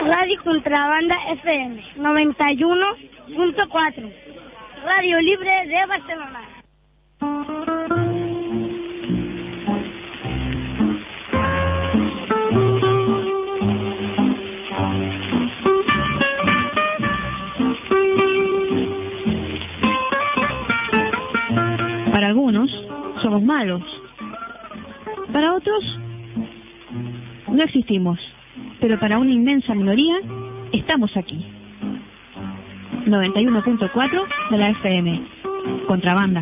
Radio Contrabanda FM 91.4. Radio Libre de Barcelona. Para algunos somos malos, para otros no existimos, pero para una inmensa minoría estamos aquí. 91.4 de la FM. Contrabanda.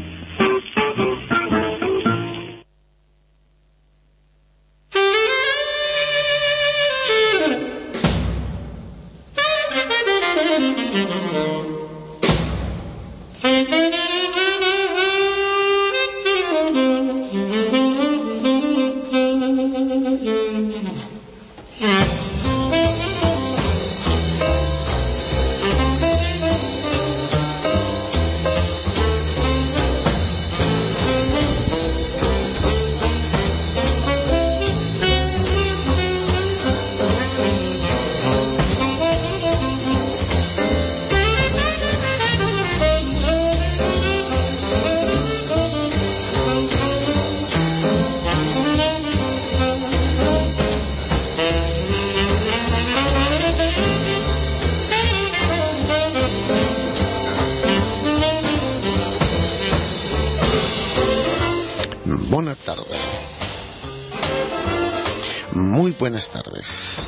Buenas tardes.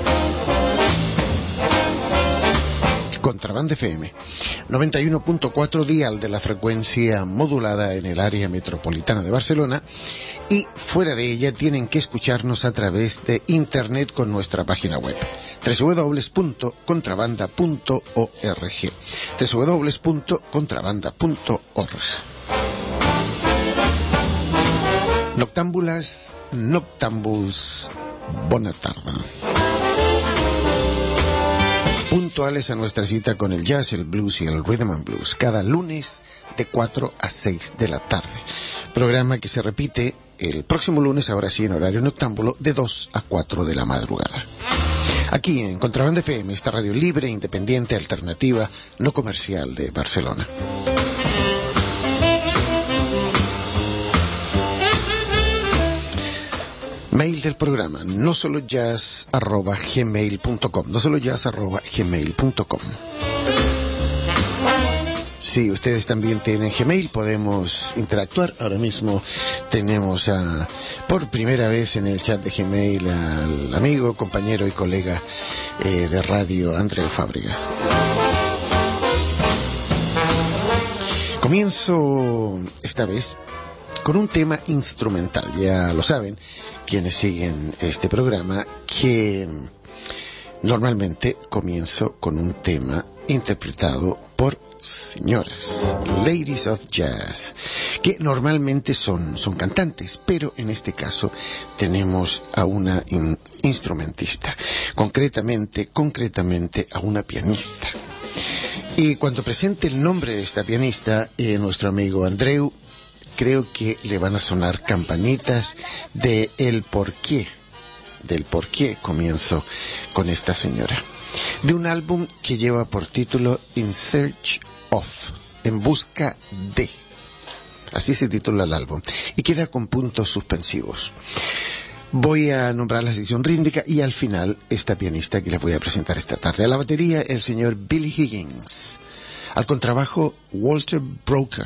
Contrabanda FM 91.4 dial de la frecuencia modulada en el área metropolitana de Barcelona, y fuera de ella tienen que escucharnos a través de internet con nuestra página web www.contrabanda.org www.contrabanda.org. Noctámbulas, noctámbuls, buena tarde. Puntuales a nuestra cita con el jazz, el blues y el rhythm and blues, cada lunes de 4 a 6 de la tarde. Programa que se repite el próximo lunes, ahora sí en horario noctámbulo, de 2 a 4 de la madrugada. Aquí en Contrabanda FM, esta radio libre, independiente, alternativa, no comercial de Barcelona. Mail del programa, no solo jazz@gmail.com, no solo jazz@gmail.com. Si ustedes también tienen Gmail, podemos interactuar. Ahora mismo tenemos por primera vez en el chat de Gmail al amigo, compañero y colega de radio, Andreu Fábregas. Comienzo esta vez con un tema instrumental. Ya lo saben quienes siguen este programa, que normalmente comienzo con un tema interpretado por señoras, ladies of jazz, que normalmente son cantantes, pero en este caso tenemos a una instrumentista, concretamente a una pianista. Y cuando presente el nombre de esta pianista, nuestro amigo Andreu, creo que le van a sonar campanitas del por qué comienzo con esta señora. De un álbum que lleva por título In Search of, en busca de. Así se titula el álbum. Y queda con puntos suspensivos. Voy a nombrar la sección rítmica y al final esta pianista que les voy a presentar esta tarde. A la batería el señor Billy Higgins. Al contrabajo Walter Booker.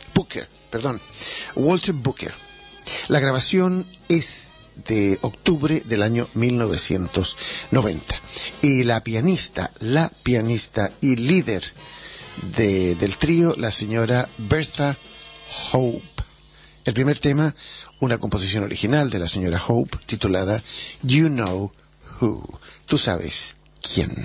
La grabación es de octubre del año 1990. Y la pianista y líder del trío, la señora Bertha Hope. El primer tema, una composición original de la señora Hope, titulada You Know Who. Tú sabes quién.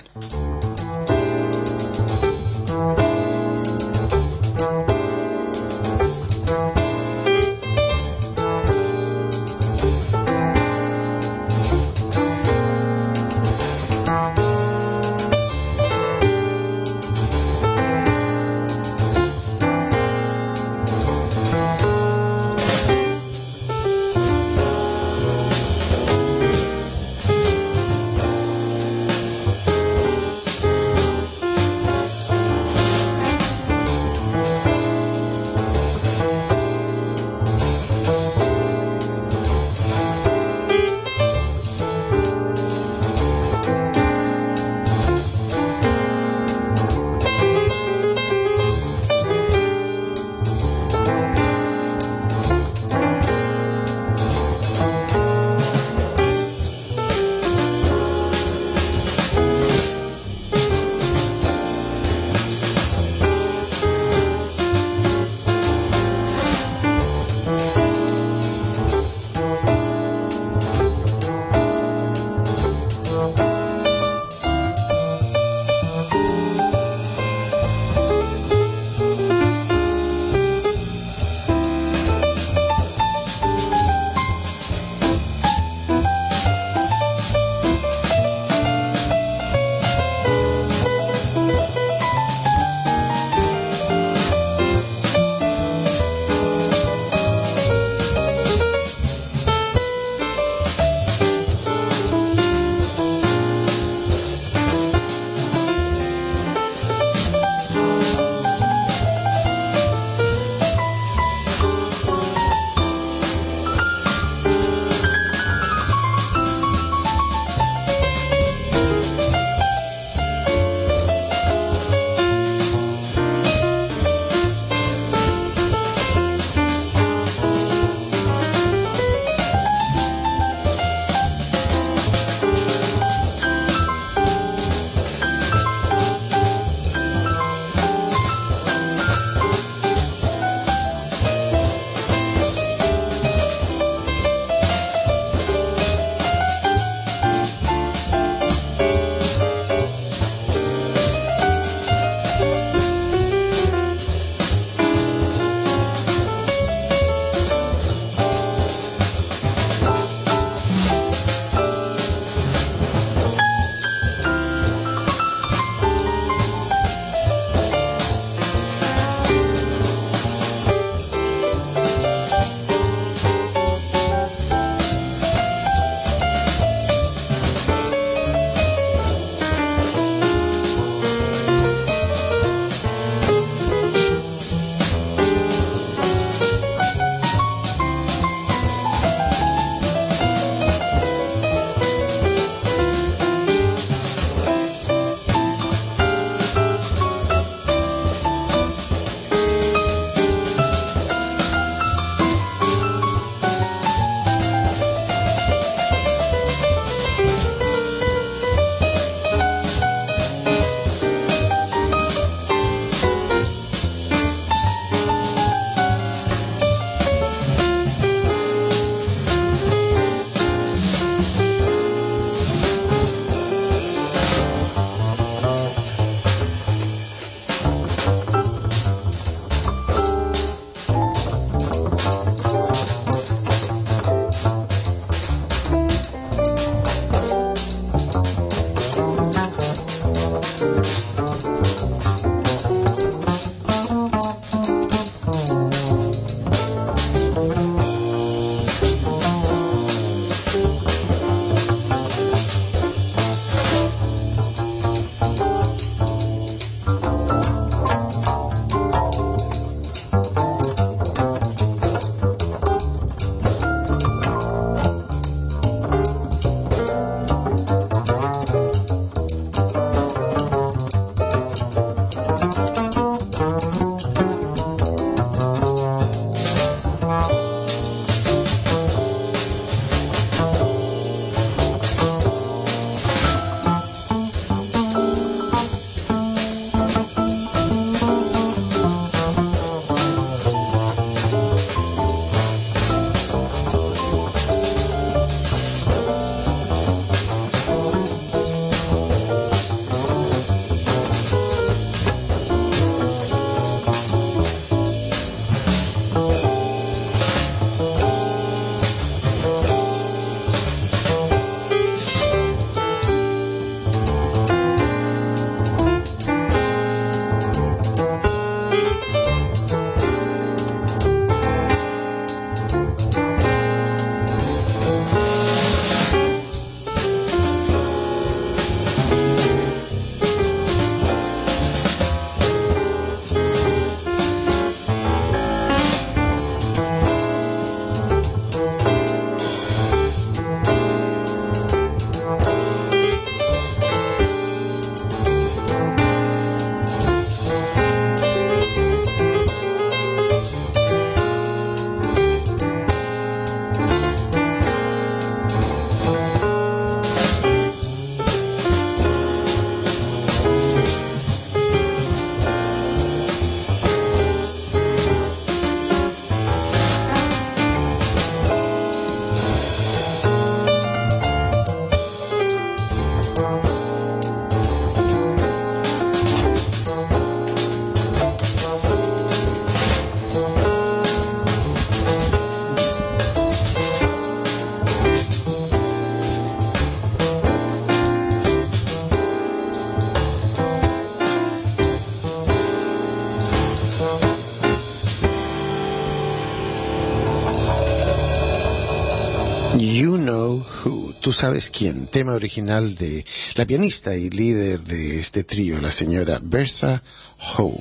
Tú sabes quién, tema original de la pianista y líder de este trío, la señora Bertha Hope.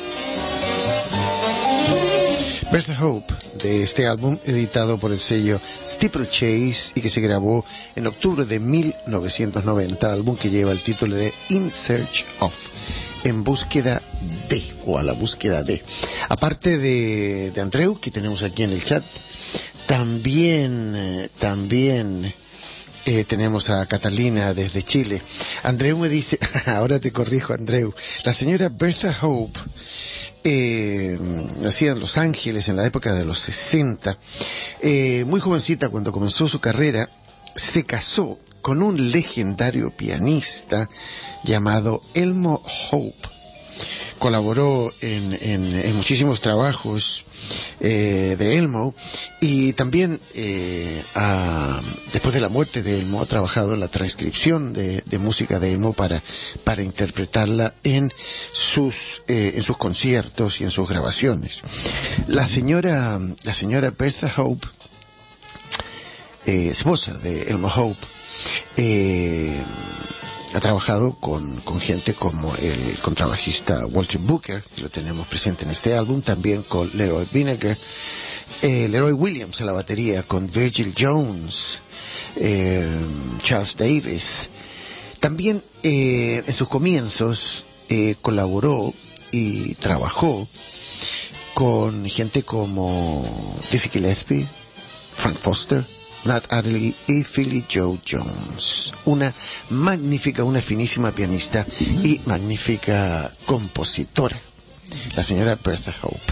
Bertha Hope, de este álbum editado por el sello Steeplechase y que se grabó en octubre de 1990, álbum que lleva el título de In Search of, en búsqueda de, o a la búsqueda de. Aparte de Andreu, que tenemos aquí en el chat, también tenemos a Catalina desde Chile. Andreu me dice, ahora te corrijo, Andreu, la señora Bertha Hope nacida en Los Ángeles en la época de los 60, muy jovencita cuando comenzó su carrera, se casó con un legendario pianista llamado Elmo Hope. Colaboró en muchísimos trabajos de Elmo, y también después de la muerte de Elmo ha trabajado en la transcripción de música de Elmo para interpretarla en sus conciertos y en sus grabaciones. La señora Bertha Hope, esposa de Elmo Hope, ha trabajado con gente como el contrabajista Walter Booker, que lo tenemos presente en este álbum, también con Leroy Williams a la batería, con Virgil Jones, Charles Davis. También en sus comienzos colaboró y trabajó con gente como Dizzy Gillespie, Frank Foster, Nat Adderley y Philly Joe Jones. Una magnífica, una finísima pianista y magnífica compositora, la señora Bertha Hope.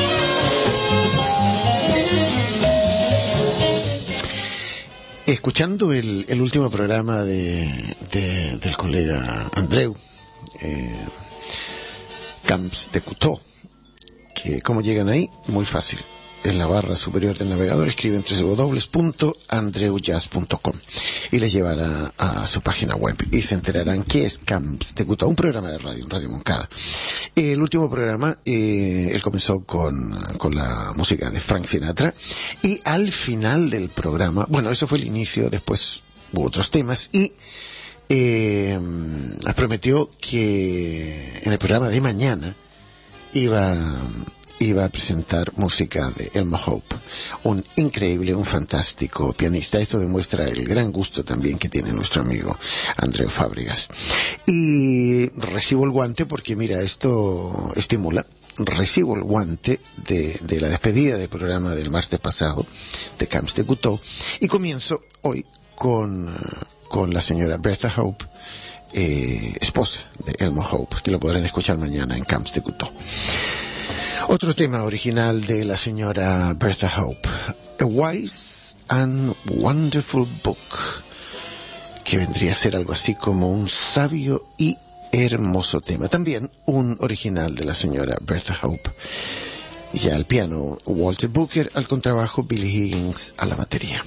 Escuchando el último programa del colega Andreu, Camps de Cousteau, que ¿cómo llegan ahí? Muy fácil. En la barra superior del navegador escriben www.andreujazz.com y les llevará a su página web y se enterarán qué es Camps de Cousteau, un programa de radio, Radio Moncada. El último programa, él comenzó con la música de Frank Sinatra, y al final del programa, bueno, eso fue el inicio, después hubo otros temas, y nos prometió que en el programa de mañana iba a presentar música de Elmo Hope, un increíble, un fantástico pianista. Esto demuestra el gran gusto también que tiene nuestro amigo Andreu Fábregas. Y recibo el guante porque, mira, esto estimula. Recibo el guante de la despedida del programa del martes pasado de Camps de Cousteau, y comienzo hoy con la señora Bertha Hope, esposa de Elmo Hope, que lo podrán escuchar mañana en Camps de Cousteau. Otro tema original de la señora Bertha Hope, A Wise and Wonderful Book, que vendría a ser algo así como un sabio y hermoso tema. También un original de la señora Bertha Hope. Y al piano Walter Booker, al contrabajo Billy Higgins a la batería.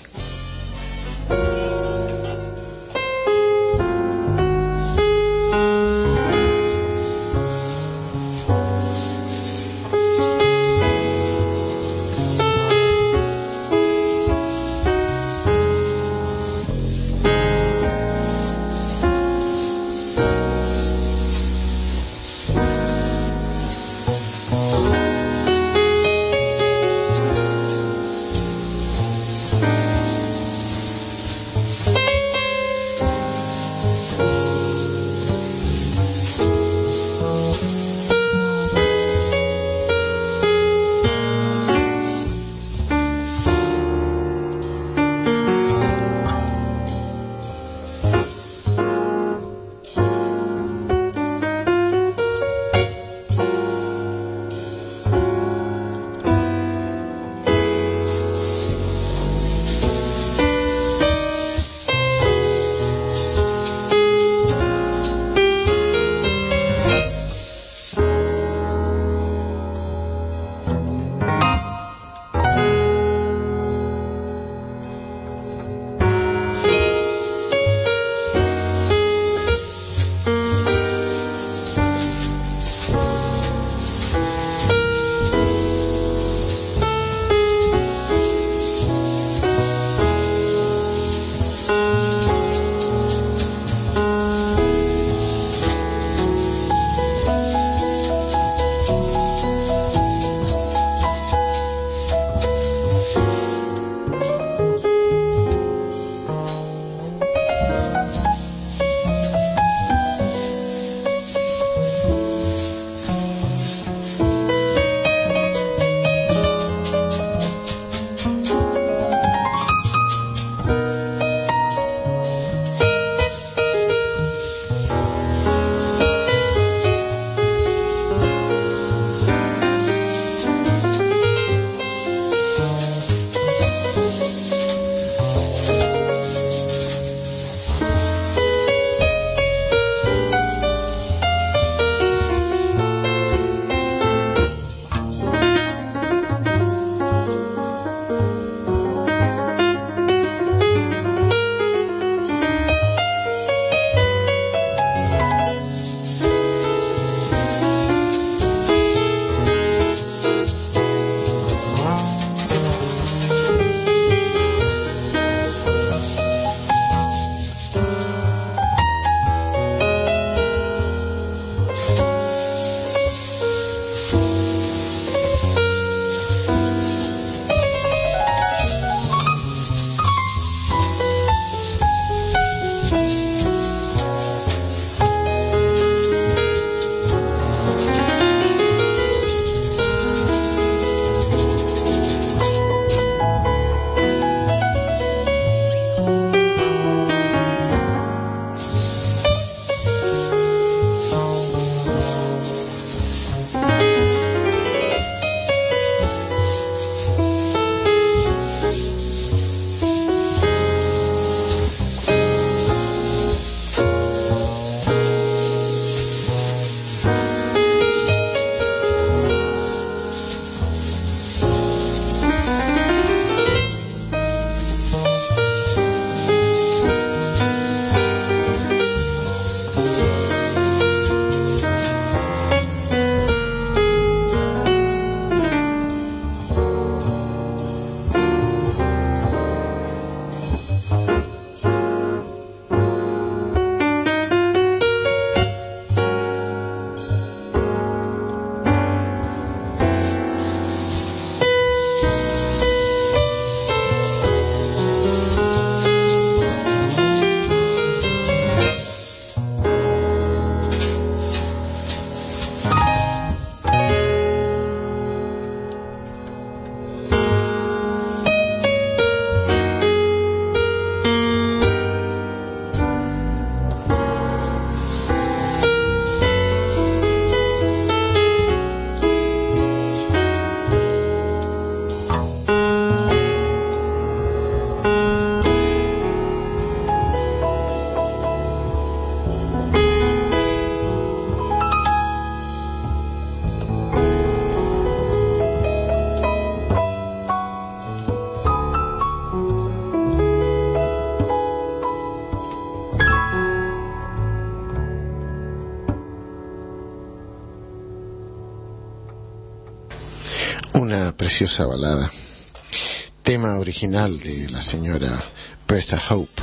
Una preciosa balada, tema original de la señora Bertha Hope.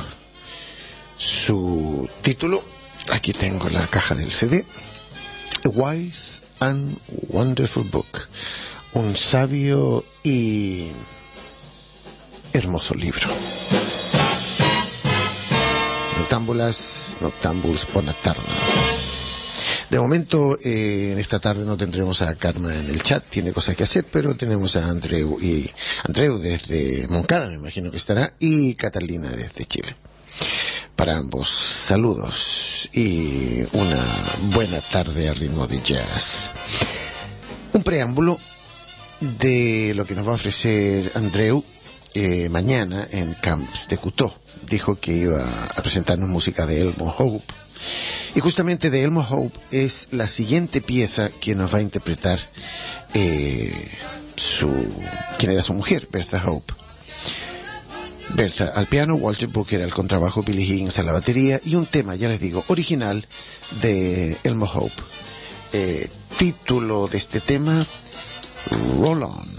Su título, aquí tengo la caja del CD, A Wise and Wonderful Book, un sabio y hermoso libro. Noctambuls, buenas tardes. De momento, en esta tarde no tendremos a Karma en el chat, tiene cosas que hacer, pero tenemos a Andreu desde Moncada, me imagino que estará, y Catalina desde Chile. Para ambos, saludos y una buena tarde a ritmo de jazz. Un preámbulo de lo que nos va a ofrecer Andreu mañana en Camps de Cousteau. Dijo que iba a presentarnos música de Elmo Hope. Y justamente de Elmo Hope es la siguiente pieza que nos va a interpretar quien era su mujer, Bertha Hope. Bertha al piano, Walter Booker al contrabajo, Billy Higgins a la batería y un tema, ya les digo, original de Elmo Hope. Título de este tema, Roll On.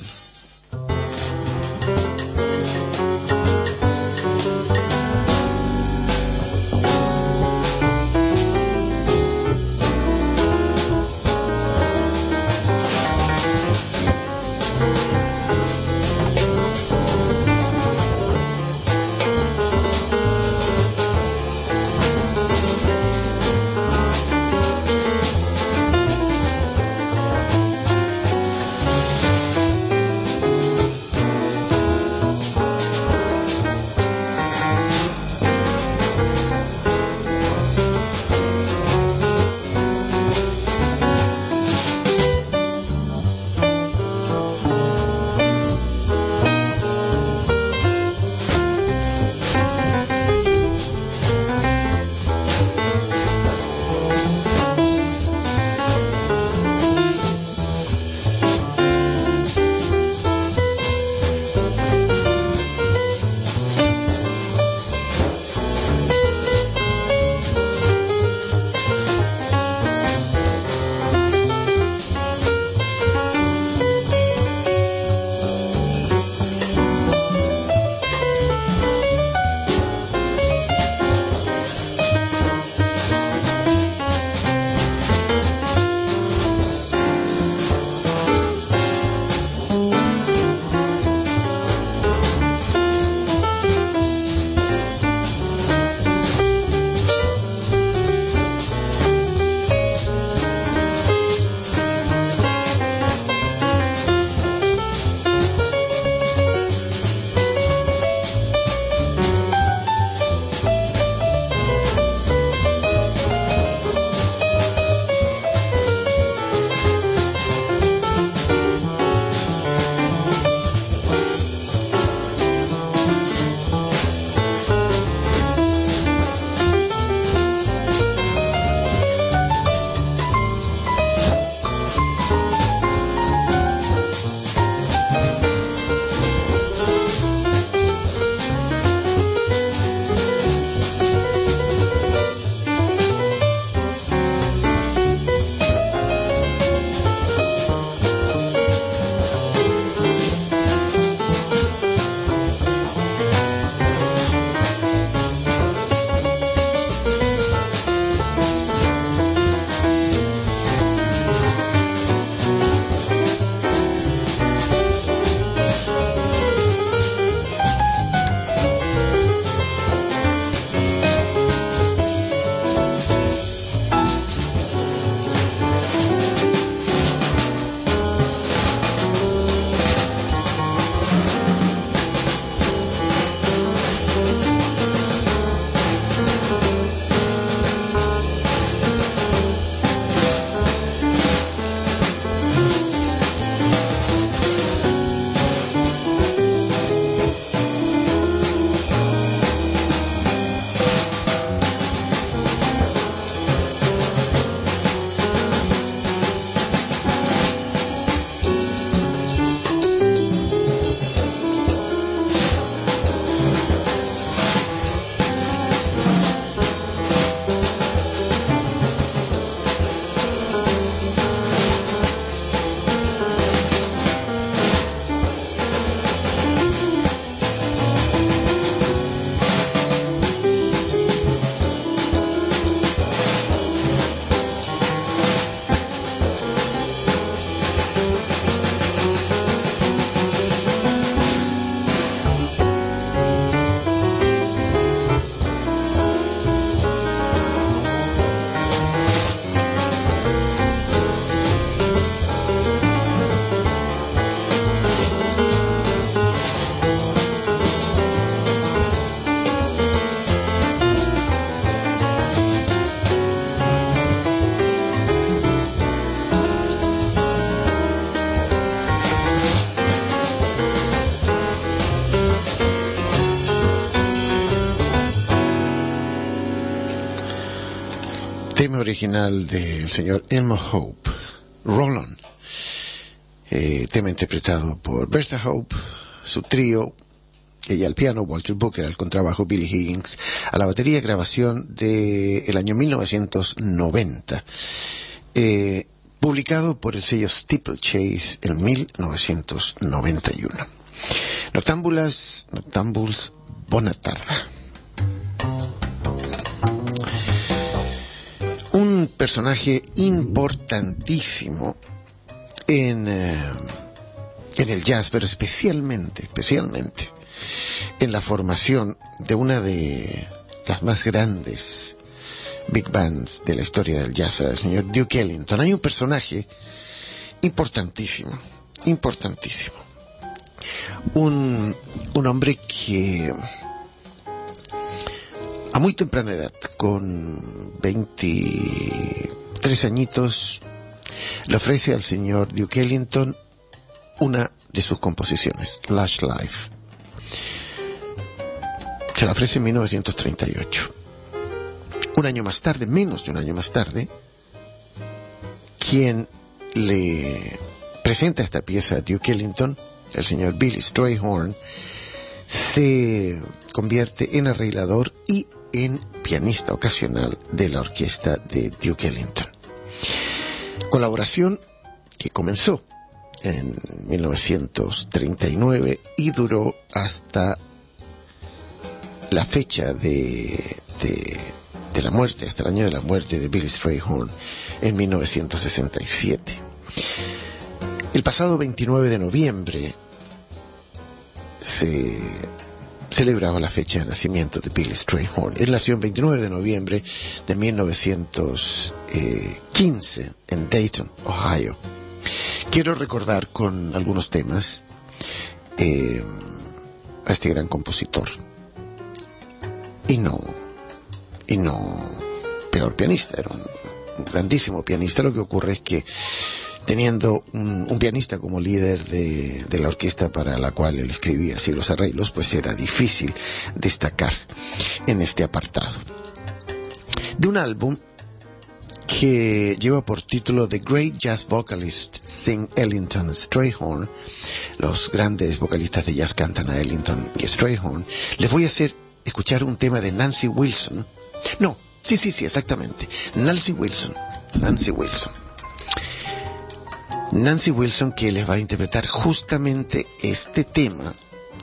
tema original del señor Elmo Hope, Roll On, tema interpretado por Bertha Hope, su trío, ella al piano, Walter Booker al contrabajo, Billy Higgins a la batería, grabación del año 1990, publicado por el sello Steeplechase en 1991. Noctambuls, bona tarda. Un personaje importantísimo en el jazz, pero especialmente en la formación de una de las más grandes big bands de la historia del jazz, el señor Duke Ellington. Hay un personaje importantísimo, un hombre que a muy temprana edad, con 23 añitos, le ofrece al señor Duke Ellington una de sus composiciones, Lush Life. Se la ofrece en 1938. Un año más tarde, menos de un año más tarde, quien le presenta esta pieza a Duke Ellington, el señor Billy Strayhorn, se convierte en arreglador y en pianista ocasional de la orquesta de Duke Ellington. Colaboración que comenzó en 1939 y duró hasta la fecha de la muerte, hasta el año de la muerte de Billy Strayhorn en 1967. El pasado 29 de noviembre se celebraba la fecha de nacimiento de Billy Strayhorn. Él nació el 29 de noviembre de 1915 en Dayton, Ohio. Quiero recordar con algunos temas a este gran compositor y no peor pianista. Era un grandísimo pianista. Lo que ocurre es que teniendo un pianista como líder de la orquesta para la cual él escribía así los arreglos, pues era difícil destacar en este apartado. De un álbum que lleva por título The Great Jazz Vocalists Sing Ellington Strayhorn, los grandes vocalistas de jazz cantan a Ellington y Strayhorn, les voy a hacer escuchar un tema de Nancy Wilson. No, sí, exactamente. Nancy Wilson, que les va a interpretar justamente este tema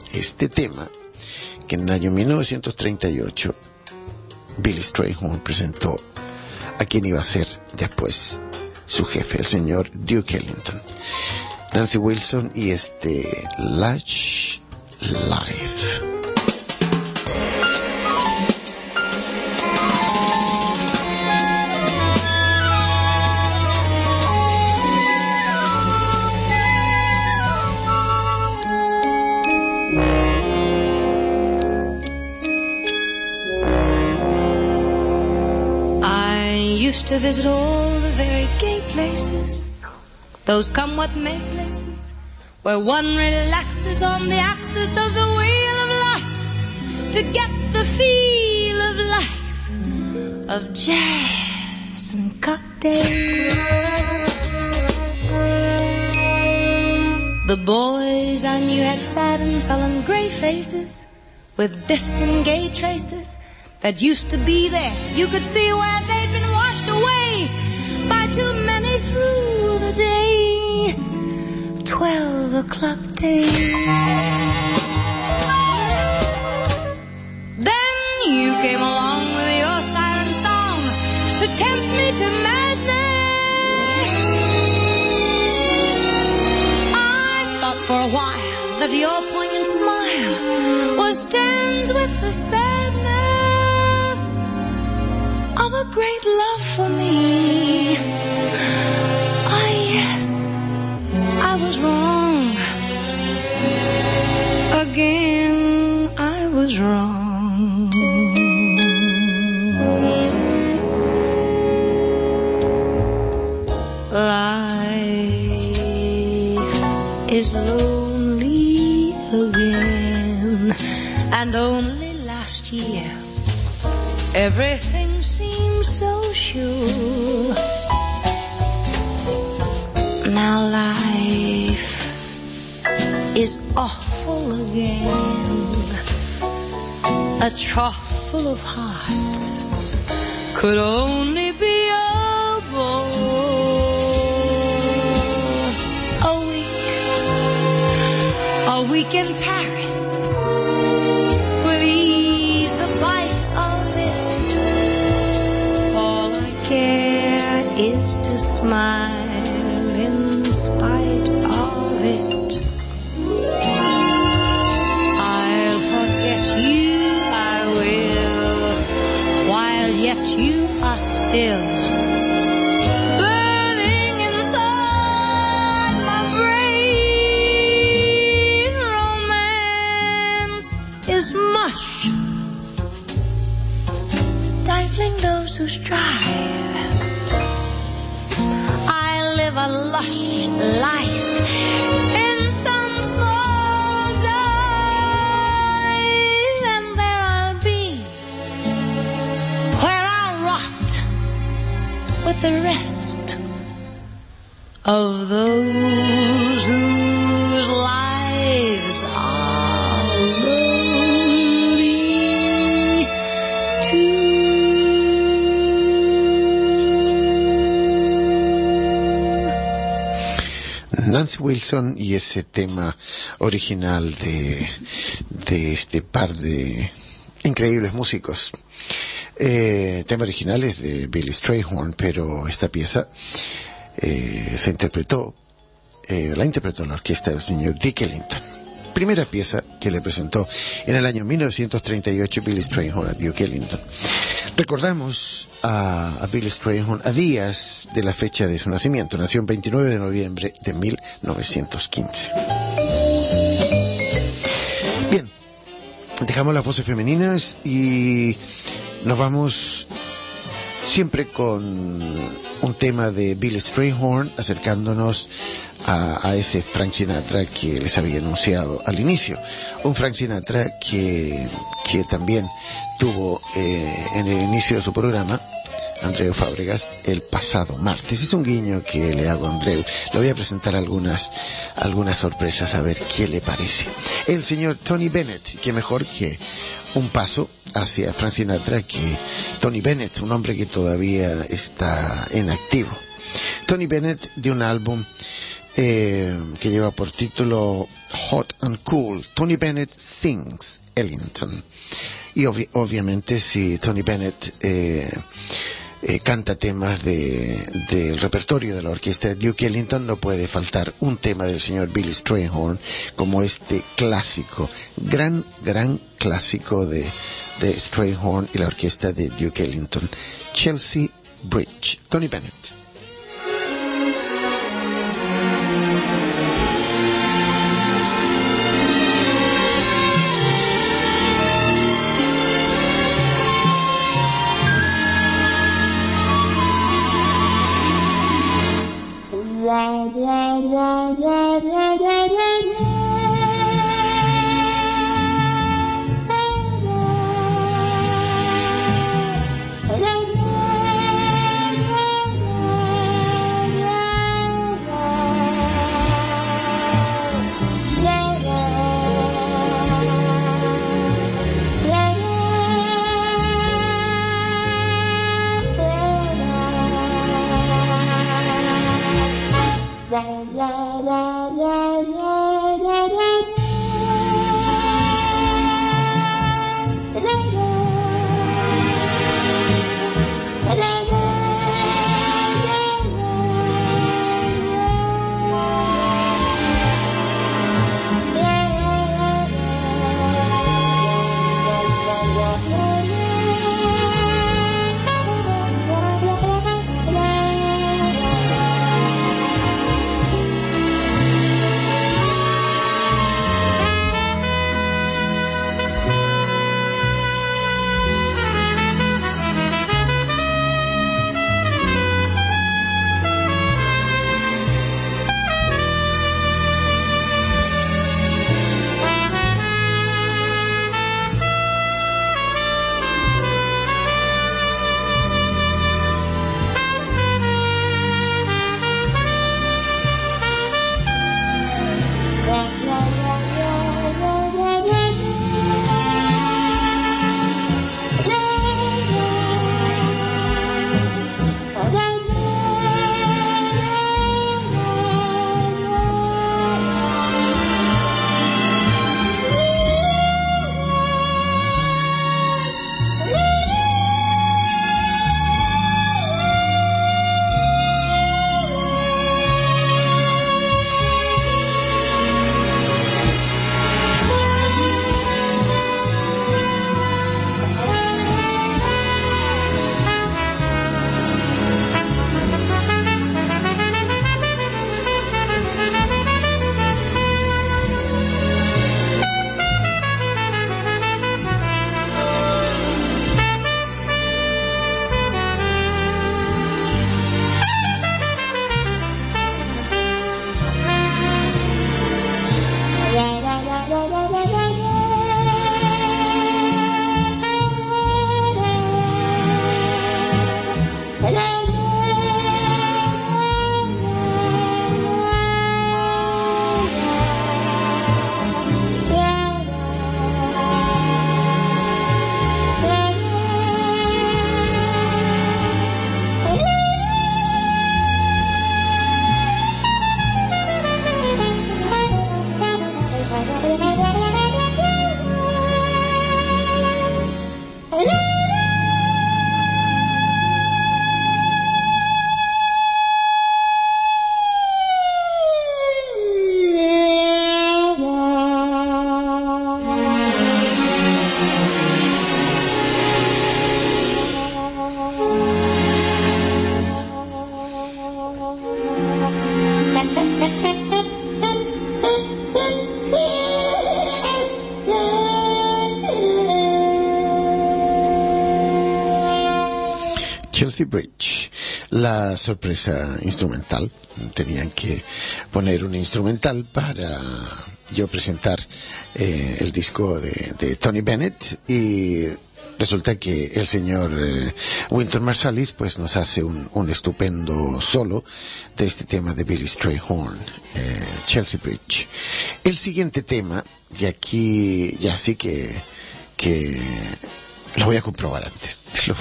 que en el año 1938 Billy Strayhorn presentó a quien iba a ser después su jefe, el señor Duke Ellington. Nancy Wilson y este Lush Life. To visit all the very gay places, those come what may places, where one relaxes on the axis of the wheel of life to get the feel of life, of jazz and cocktails. The boys I knew had sad and sullen grey faces with distant gay traces that used to be there. You could see where they'd been washed away by too many through the day. 12 o'clock days. Then you came along with your siren song to tempt me to madness. I thought for a while that your poignant smile was tinged with the sadness of a great love for me. Ah, yes, I was wrong. Again, I was wrong. Life is lonely again, and only last year everything you seem so sure. Now life is awful again. A trough full of hearts could only be a bore. A week in Paris will ease the bite of it. All I care is to smile in spite of it. I'll forget you, I will, while yet you are still burning inside my brain. Romance is mush, stifling those who strive. I live a lush life in some small dive, and there I'll be, where I'll rot with the rest of those whose lives are lonely too. Nancy Wilson y ese tema original de este par de increíbles músicos. Tema original es de Billy Strayhorn, pero esta pieza la interpretó la orquesta del señor Duke Ellington. Primera pieza que le presentó en el año 1938 Billy Strayhorn a Duke Ellington. Recordamos a Billy Strayhorn a días de la fecha de su nacimiento. Nació el 29 de noviembre de 1915. Bien, dejamos las voces femeninas y nos vamos siempre con un tema de Billy Strayhorn, acercándonos a ese Frank Sinatra que les había anunciado al inicio. Un Frank Sinatra que también tuvo en el inicio de su programa Andreu Fábregas el pasado martes. Es un guiño que le hago a Andreu. Le voy a presentar algunas sorpresas, a ver qué le parece. El señor Tony Bennett, que mejor que un paso hacia Frank Sinatra que Tony Bennett, un hombre que todavía está en activo. Tony Bennett, de un álbum que lleva por título Hot and Cool, Tony Bennett Sings Ellington. Y obviamente si Tony Bennett canta temas del repertorio de la orquesta de Duke Ellington, no puede faltar un tema del señor Billy Strayhorn, como este clásico, gran clásico de Strayhorn y la orquesta de Duke Ellington, Chelsea Bridge. Tony Bennett. la la la Chelsea Bridge, la sorpresa instrumental. Tenían que poner un instrumental para yo presentar el disco de Tony Bennett, y resulta que el señor Wynton Marsalis pues nos hace un estupendo solo de este tema de Billy Strayhorn, Chelsea Bridge. El siguiente tema, y aquí ya sí que lo voy a comprobar antes.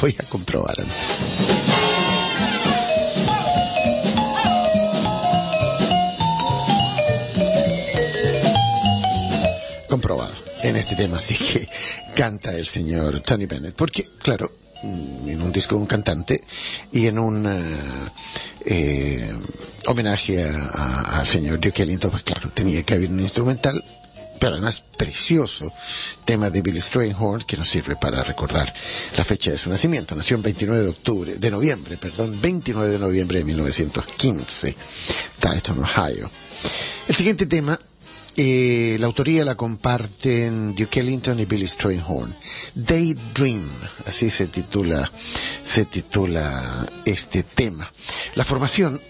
Comprobado. En este tema sí que canta el señor Tony Bennett, porque, claro, en un disco de un cantante y en un homenaje al señor Duke Ellington, pues claro, tenía que haber un instrumental, pero además precioso tema de Billy Strayhorn, que nos sirve para recordar la fecha de su nacimiento. Nació el 29 de noviembre de 1915, Dayton, Ohio. El siguiente tema, la autoría la comparten Duke Ellington y Billy Strayhorn. Daydream, así se titula este tema. La formación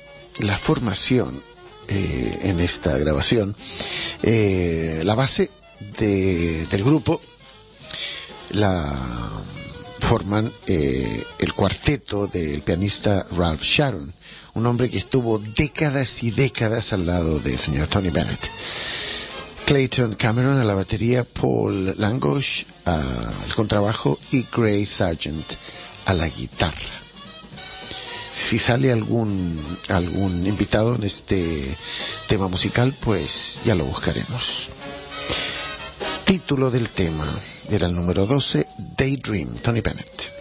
en esta grabación, la base del grupo la forman el cuarteto del pianista Ralph Sharon, un hombre que estuvo décadas y décadas al lado del señor Tony Bennett. Clayton Cameron a la batería, Paul Langosh al contrabajo y Gray Sargent a la guitarra. Si sale algún invitado en este tema musical, pues ya lo buscaremos. Título del tema era el número 12, Daydream, Tony Bennett.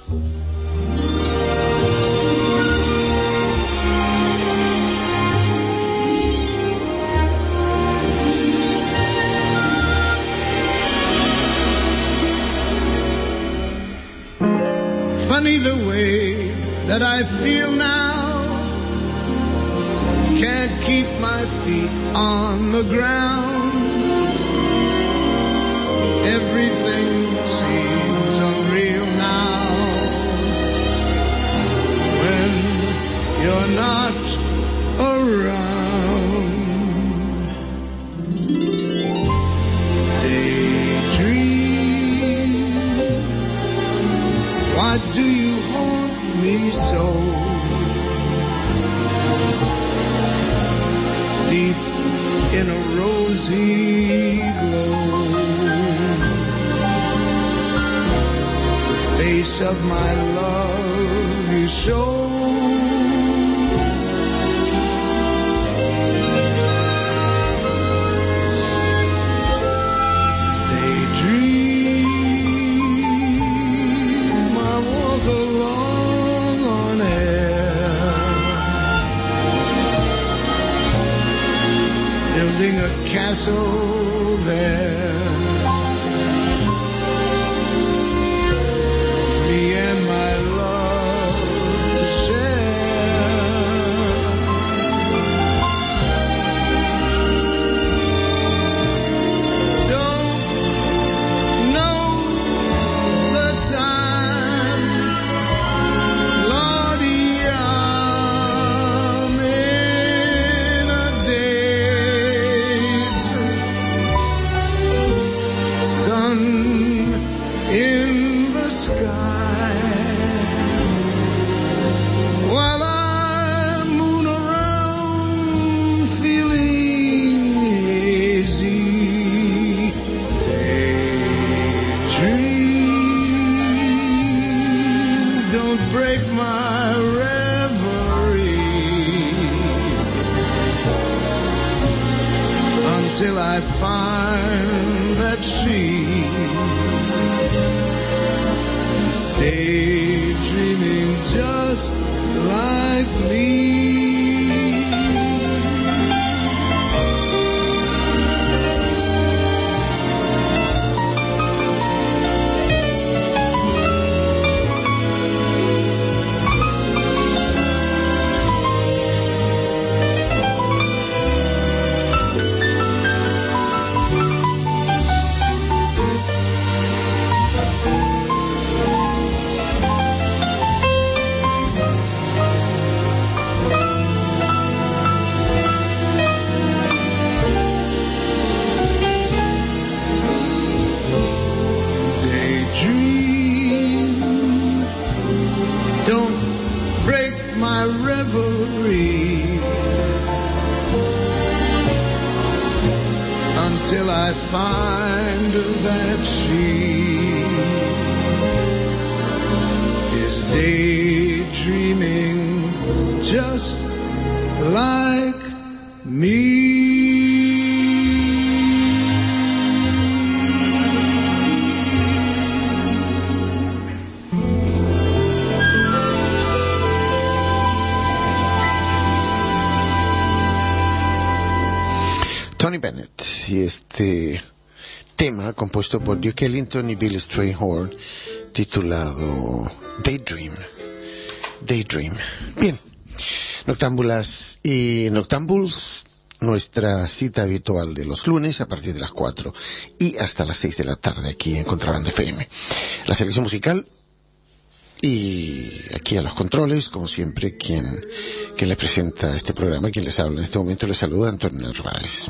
Funny the way that I feel now, can't keep my feet on the ground. Everything seems unreal now when you're not around. Daydream, why do you haunt me so? Deep in a rosy glow, the face of my love you show. Daydream, I walk along on air, building a castle there. Me and my love to share. Don't know the time, Lordy, I'm in a daze. Sun in the sky, while I moon around feeling hazy. Daydream, don't break my reverie until I find that she's daydreaming just like me. my revelry until I find that she is daydreaming just like me. Tony Bennett y este tema compuesto por Duke Ellington y Billy Strayhorn titulado Daydream. Bien, noctámbulas y noctámbuls, nuestra cita habitual de los lunes a partir de las 4 y hasta las 6 de la tarde aquí en Contrabanda FM. La selección musical y aquí a los controles, como siempre, quien les presenta este programa, quien les habla en este momento, les saluda Antonio Narváez.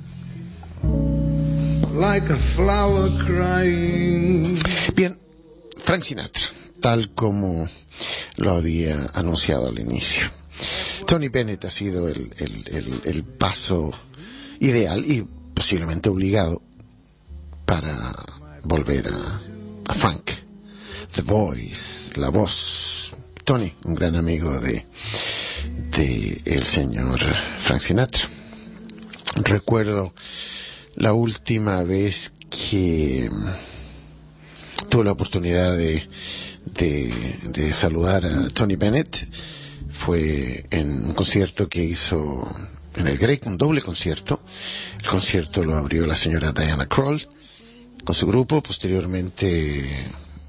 Like a flower crying. Bien, Frank Sinatra, tal como lo había anunciado al inicio. Tony Bennett ha sido el paso ideal y posiblemente obligado para volver a Frank. The Voice, la voz. Tony, un gran amigo de el señor Frank Sinatra. Recuerdo la última vez que tuve la oportunidad de saludar a Tony Bennett fue en un concierto que hizo en el Greco, un doble concierto. El concierto lo abrió la señora Diana Krall con su grupo, posteriormente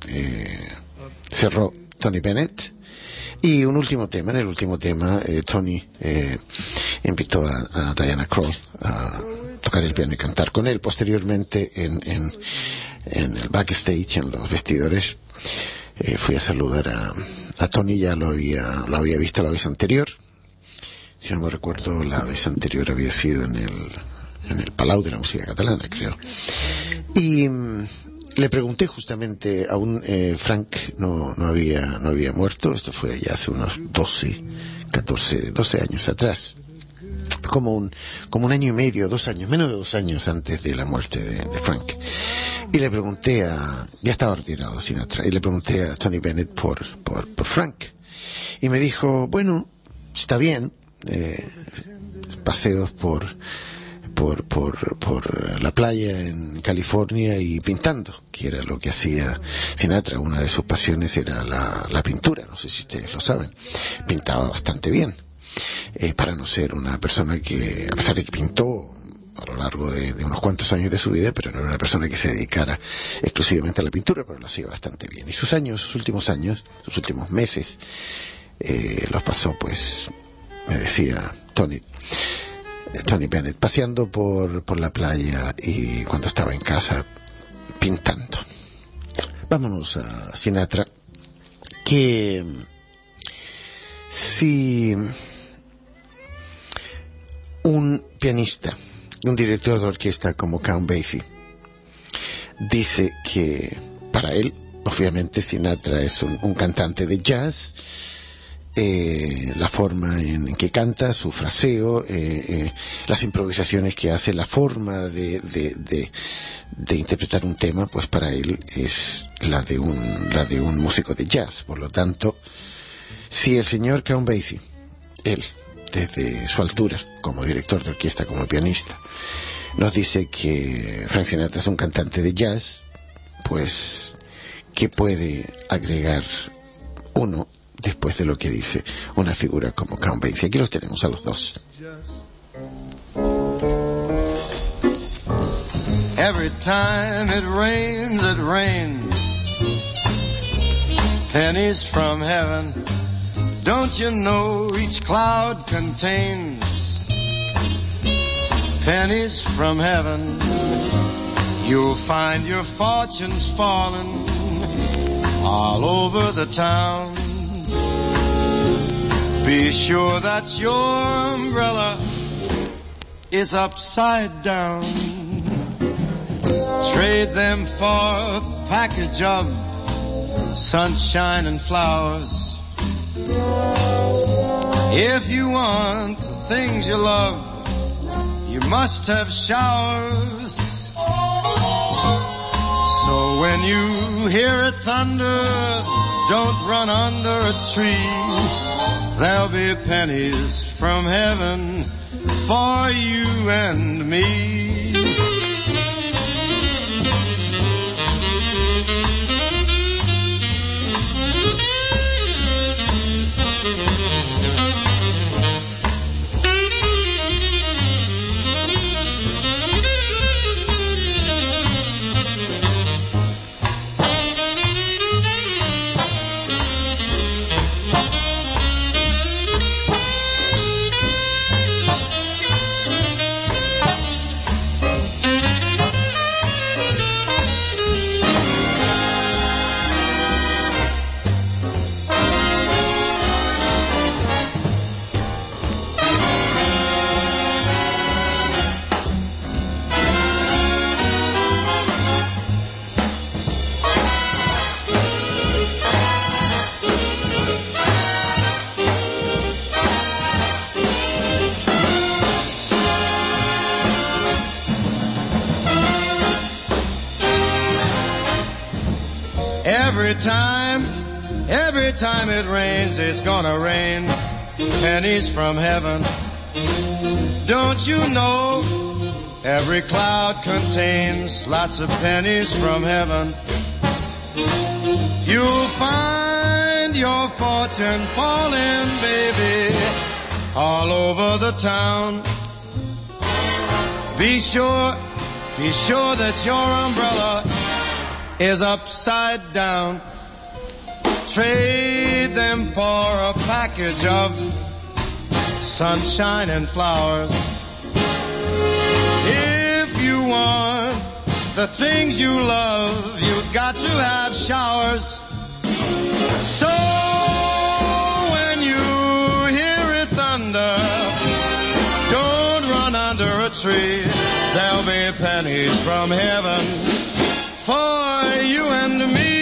cerró Tony Bennett. Y un último tema, en el último tema Tony invitó a Diana Krall a tocar el piano y cantar con él. Posteriormente en el backstage, en los vestidores, fui a saludar a Tony. Ya lo había visto la vez anterior, si no me recuerdo, la vez anterior había sido en el Palau de la Música Catalana, creo. Y le pregunté justamente, aún Frank no había muerto, esto fue ya hace unos 12 años atrás, como un año y medio, 2 años, menos de 2 años antes de la muerte de Frank. Y le pregunté ya estaba retirado Sinatra, y le pregunté a Tony Bennett por Frank. Y me dijo, bueno, está bien, paseos por la playa en California y pintando, que era lo que hacía Sinatra. Una de sus pasiones era la pintura, no sé si ustedes lo saben. Pintaba bastante bien, para no ser una persona que, a pesar de que pintó a lo largo de unos cuantos años de su vida, pero no era una persona que se dedicara exclusivamente a la pintura, pero lo hacía bastante bien. Y sus últimos meses, los pasó, pues, me decía Tony Bennett, paseando por la playa y cuando estaba en casa pintando. Vámonos a Sinatra, que si un pianista, un director de orquesta como Count Basie dice que para él, obviamente, Sinatra es un cantante de jazz, la forma en que canta, su fraseo, las improvisaciones que hace, la forma de interpretar un tema, pues para él es la de un músico de jazz. Por lo tanto, si el señor Count Basie, él, desde su altura, como director de orquesta, como pianista, nos dice que Frank Sinatra es un cantante de jazz, pues, ¿qué puede agregar uno después de lo que dice una figura como Count Basie? Aquí los tenemos a los dos. Every time it rains pennies from heaven. Don't you know each cloud contains pennies from heaven? You'll find your fortunes falling all over the town. Be sure that your umbrella is upside down. Trade them for a package of sunshine and flowers. If you want the things you love, you must have showers. So when you hear it thunder, don't run under a tree. There'll be pennies from heaven for you and me. Every time it rains, it's gonna rain pennies from heaven. Don't you know every cloud contains lots of pennies from heaven? You'll find your fortune falling, baby, all over the town. Be sure that your umbrella is upside down. Trade them for a package of sunshine and flowers. If you want the things you love, you've got to have showers. So when you hear it thunder, don't run under a tree. There'll be pennies from heaven for you and me.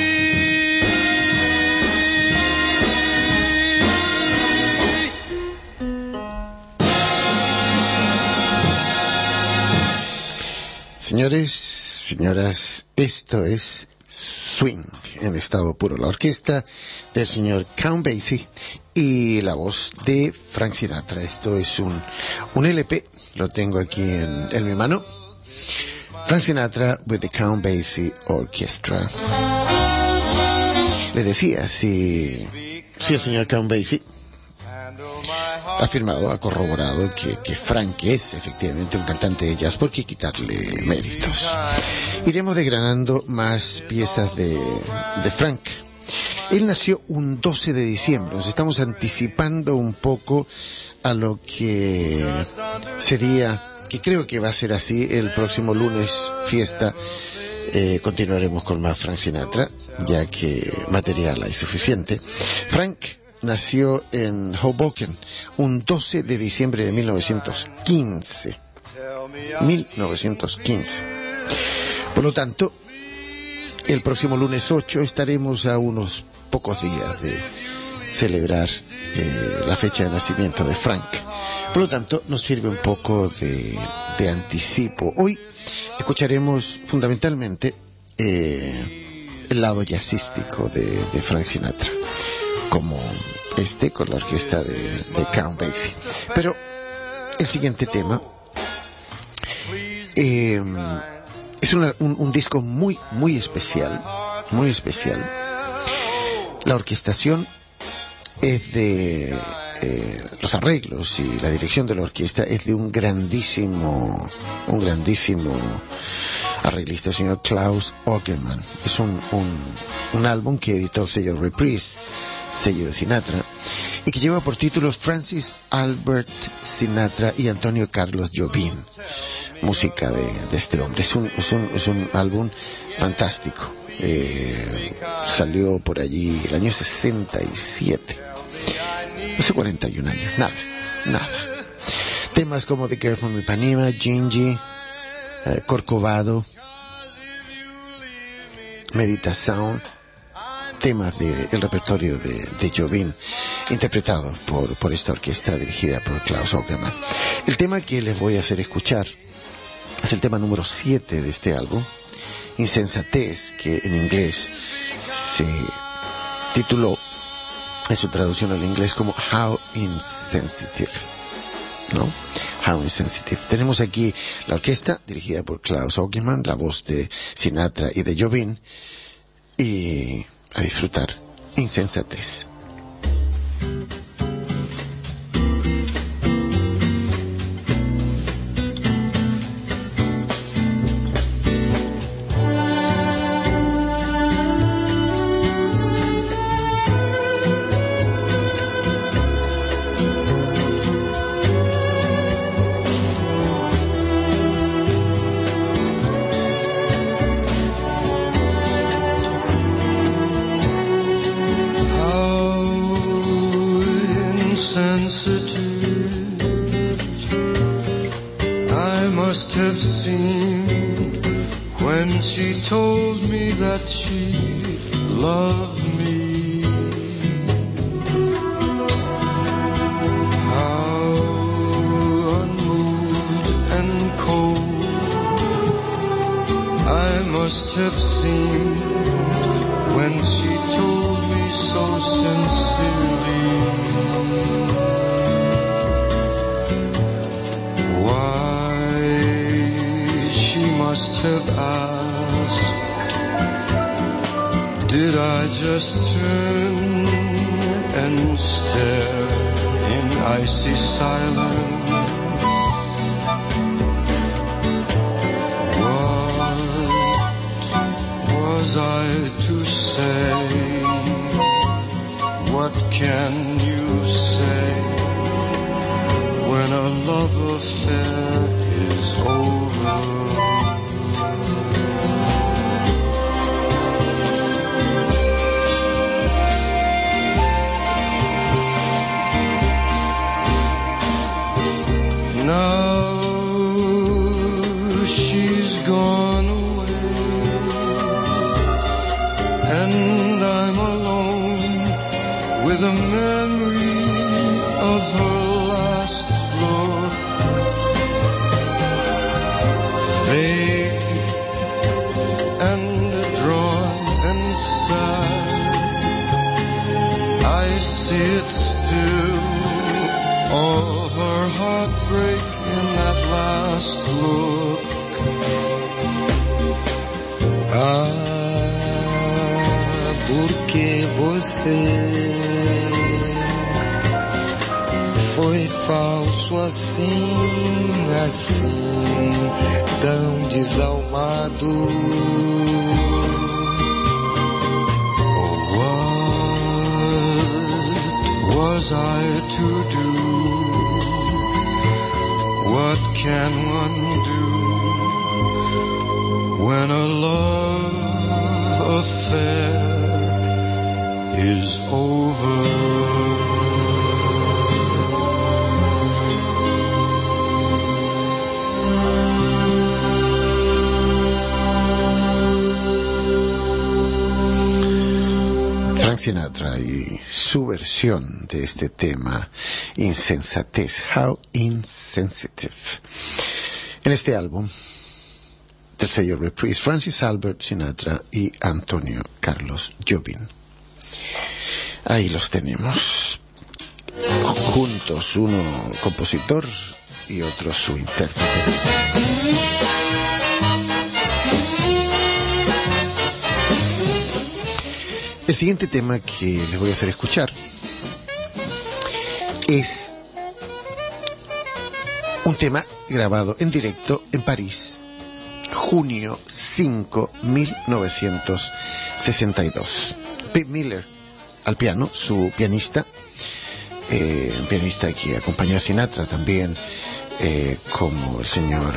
Señores, señoras, esto es swing en estado puro. La orquesta del señor Count Basie y la voz de Frank Sinatra. Esto es un LP, lo tengo aquí en mi mano. Frank Sinatra with the Count Basie Orchestra. Le decía, si el señor Count Basie ha afirmado, ha corroborado que Frank es efectivamente un cantante de jazz, ¿por qué quitarle méritos? Iremos desgranando más piezas de Frank. Él nació un 12 de diciembre, nos estamos anticipando un poco a lo que sería, que creo que va a ser así, el próximo lunes, fiesta. Continuaremos con más Frank Sinatra, ya que material hay suficiente. Frank nació en Hoboken un 12 de diciembre de 1915. Por lo tanto, el próximo lunes 8 estaremos a unos pocos días de celebrar la fecha de nacimiento de Frank. Por lo tanto, nos sirve un poco de anticipo. Hoy escucharemos fundamentalmente el lado jazzístico de Frank Sinatra, como con la orquesta de Count Basie. Pero el siguiente tema es un disco muy especial. La orquestación es de los arreglos y la dirección de la orquesta es de un grandísimo arreglista, el señor Klaus Ockerman. Es un álbum que editó el sello Reprise, sello de Sinatra, y que lleva por títulos Francis Albert Sinatra y Antonio Carlos Jobim. Música de este hombre. Es un álbum fantástico. Salió por allí el año 67. Hace 41 años. Nada. Temas como The Girl from Ipanema, Gingy, Corcovado, Meditación, temas del repertorio de Jobim. interpretado por esta orquesta dirigida por Klaus Okerman. El tema que les voy a hacer escuchar es el tema número 7 de este álbum, Insensatez, que en inglés se tituló en su traducción al inglés como How Insensitive, ¿no? How Insensitive. Tenemos aquí la orquesta dirigida por Klaus Okerman, la voz de Sinatra y de Jobim, y a disfrutar Insensatez. Porque você foi falso assim, assim, tão desalmado. What was I to do? What can one do when a love affair is over? Frank Sinatra y su versión de este tema, Insensatez, How Insensitive. En este álbum del sello Reprise, Francis Albert Sinatra y Antonio Carlos Jobim. Ahí los tenemos, juntos, uno compositor y otro su intérprete. El siguiente tema que les voy a hacer escuchar es un tema grabado en directo en París, junio 5, 1962. Pete Miller al piano, su pianista, un pianista que acompañó a Sinatra también, como el señor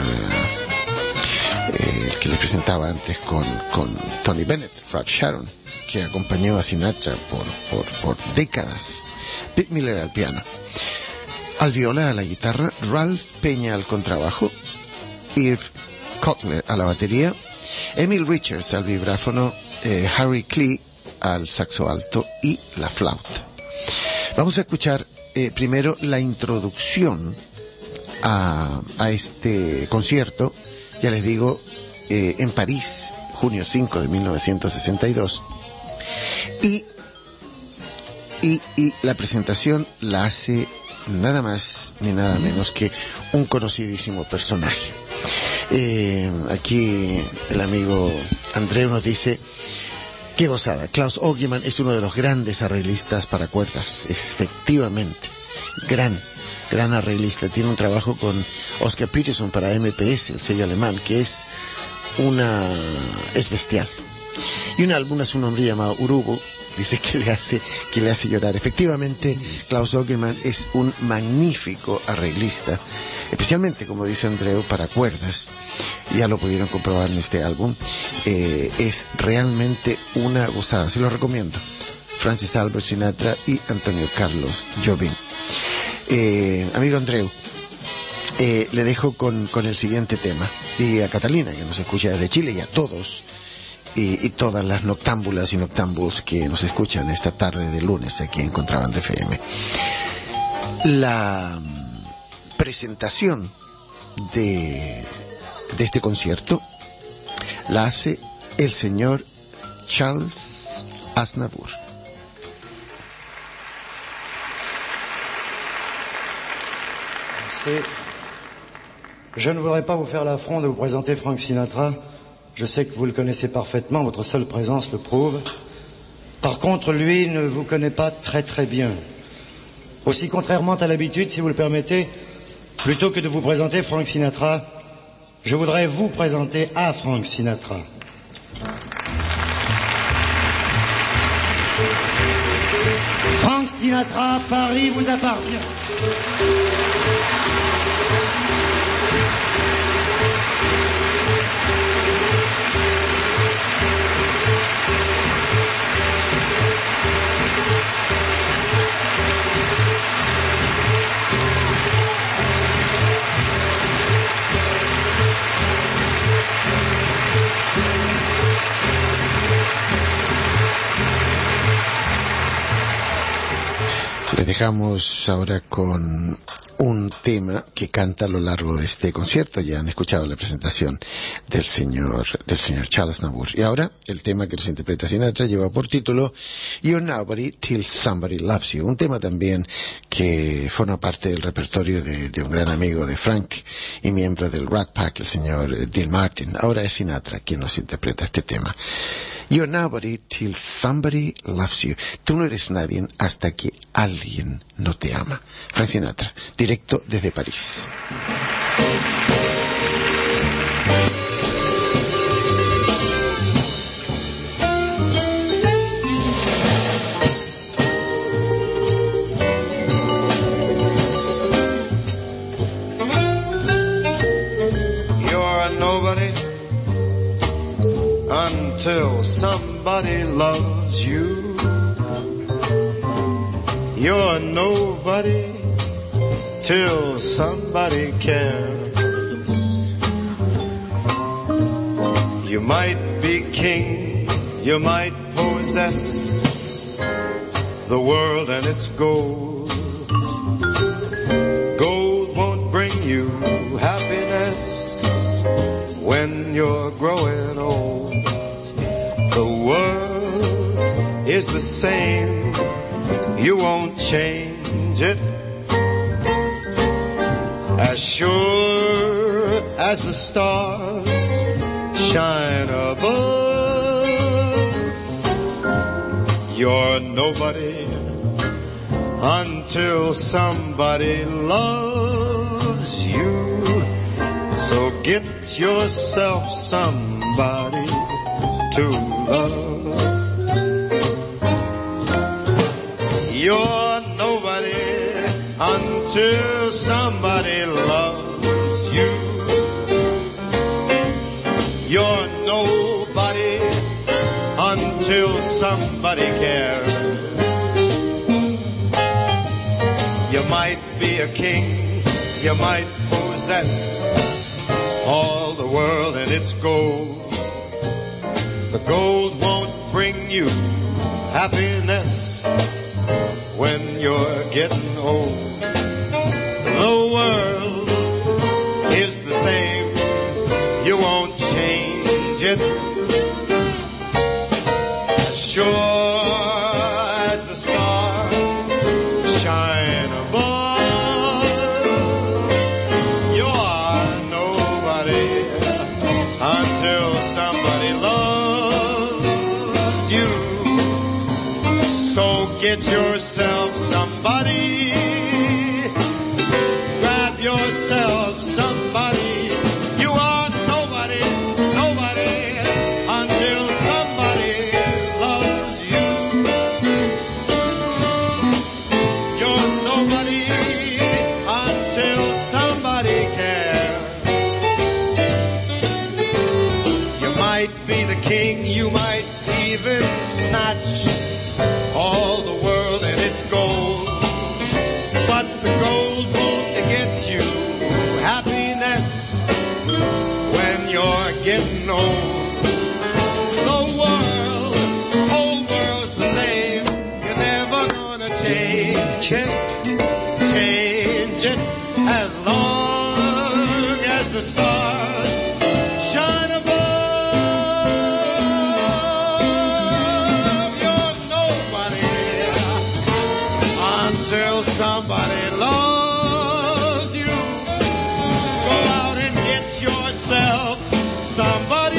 que le presentaba antes con Tony Bennett, Ralph Sharon, que acompañó a Sinatra por décadas. Pete Miller al piano. Al viola, a la guitarra, Ralph Peña al contrabajo, Irv Cutler a la batería, Emil Richards al vibráfono, Harry Klee al saxo alto y la flauta. Vamos a escuchar primero la introducción a este concierto, ya les digo, en París, junio 5 de 1962. Y la presentación la hace nada más ni nada menos que un conocidísimo personaje. Aquí el amigo Andreu nos dice: qué gozada, Klaus Ogimann es uno de los grandes arreglistas para cuerdas, efectivamente, gran arreglista. Tiene un trabajo con Oscar Peterson para MPS, el sello alemán, que es bestial. Y un álbum hace un hombre llamado Urubu, dice que le hace llorar. Efectivamente, Klaus Ogimann es un magnífico arreglista, especialmente, como dice Andreu, para cuerdas. Ya lo pudieron comprobar en este álbum. Es realmente una gozada, se lo recomiendo. Francis Albert Sinatra y Antonio Carlos Jobim. Amigo Andreu, le dejo con el siguiente tema. Y a Catalina, que nos escucha desde Chile, y a todos y todas las noctámbulas y noctámbulos que nos escuchan esta tarde de lunes aquí en Contrabanda FM. La presentación de este concierto la hace el señor Charles Aznavour. Je ne voudrais pas vous faire l'affront de vous présenter Frank Sinatra. Je sais que vous le connaissez parfaitement, votre seule présence le prouve. Par contre, lui ne vous connaît pas très très bien. Aussi, contrairement à l'habitude, si vous le permettez, plutôt que de vous présenter Frank Sinatra, je voudrais vous présenter à Frank Sinatra. Frank Sinatra, Paris vous appartient. Le dejamos ahora con un tema que canta a lo largo de este concierto. Ya han escuchado la presentación del señor Charles Aznavour. Y ahora el tema que nos interpreta Sinatra lleva por título You're Nobody Till Somebody Loves You, un tema también que forma parte del repertorio de un gran amigo de Frank y miembro del Rat Pack, el señor Dean Martin. Ahora es Sinatra quien nos interpreta este tema. You're nobody till somebody loves you. Tú no eres nadie hasta que alguien no te ama. Frank Sinatra, directo desde París. You're nobody until somebody loves you. You're nobody till somebody cares. You might be king, you might possess the world and its gold. Gold won't bring you happiness when you're growing old. The world is the same, you won't change it. As sure as the stars shine above, you're nobody until somebody loves you. So get yourself somebody to love. You're nobody until somebody loves you. You're nobody until somebody cares. You might be a king, you might possess all the world and its gold. The gold won't bring you happiness when you're getting old. The world is the same, you won't change it. As sure as the stars shine above, you are nobody until somebody loves you. So get yourself somebody, grab yourself somebody. You are nobody, nobody until somebody loves you. You're nobody until somebody cares. You might be the king, you might even snatch all the world and its gold, but the gold won't get you happiness when you're getting old. The world, whole world's the same, you're never gonna change it, as long as the stars shine above. Until somebody loves you, go out and get yourself somebody,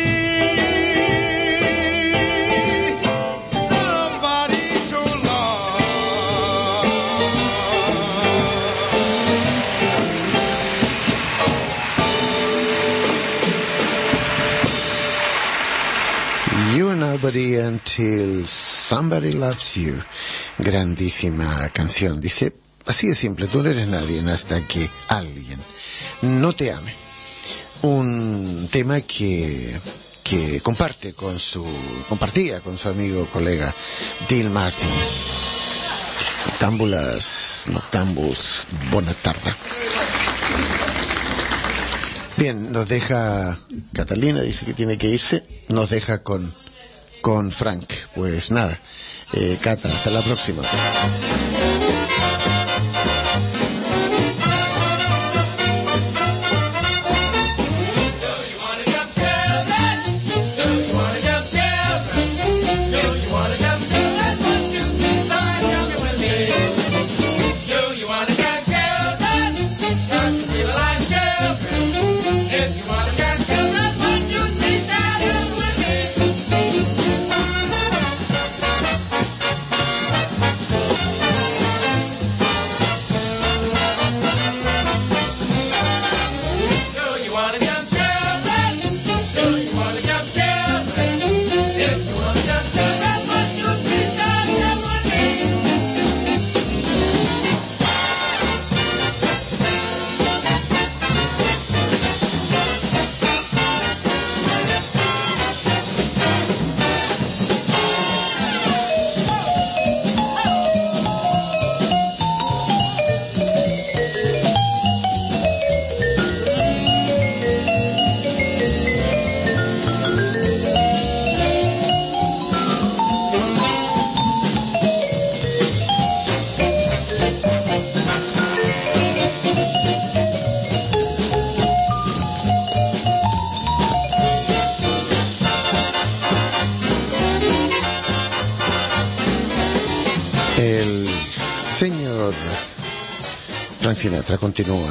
somebody to love. You are nobody until somebody loves you. Grandísima canción. Dice, así de simple, tú no eres nadie hasta que alguien no te ame. Un tema que compartía con su amigo, colega Dean Martin. Noctambuls, buena tarde. Bien, nos deja Catalina, dice que tiene que irse, nos deja con Frank. Pues nada, Cata, hasta la próxima. El señor Frank Sinatra continúa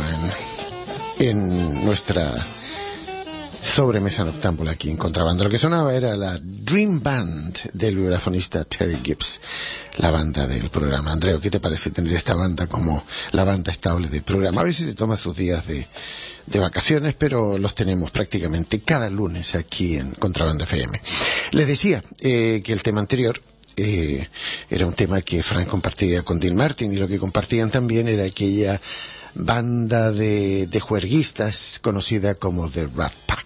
en nuestra sobremesa noctámbula aquí en Contrabanda. Lo que sonaba era la Dream Band del vibrafonista Terry Gibbs, la banda del programa. Andreu, ¿qué te parece tener esta banda como la banda estable del programa? A veces se toma sus días de vacaciones, pero los tenemos prácticamente cada lunes aquí en Contrabanda FM. Les decía que el tema anterior era un tema que Frank compartía con Dean Martin, y lo que compartían también era aquella banda de juerguistas conocida como The Rat Pack,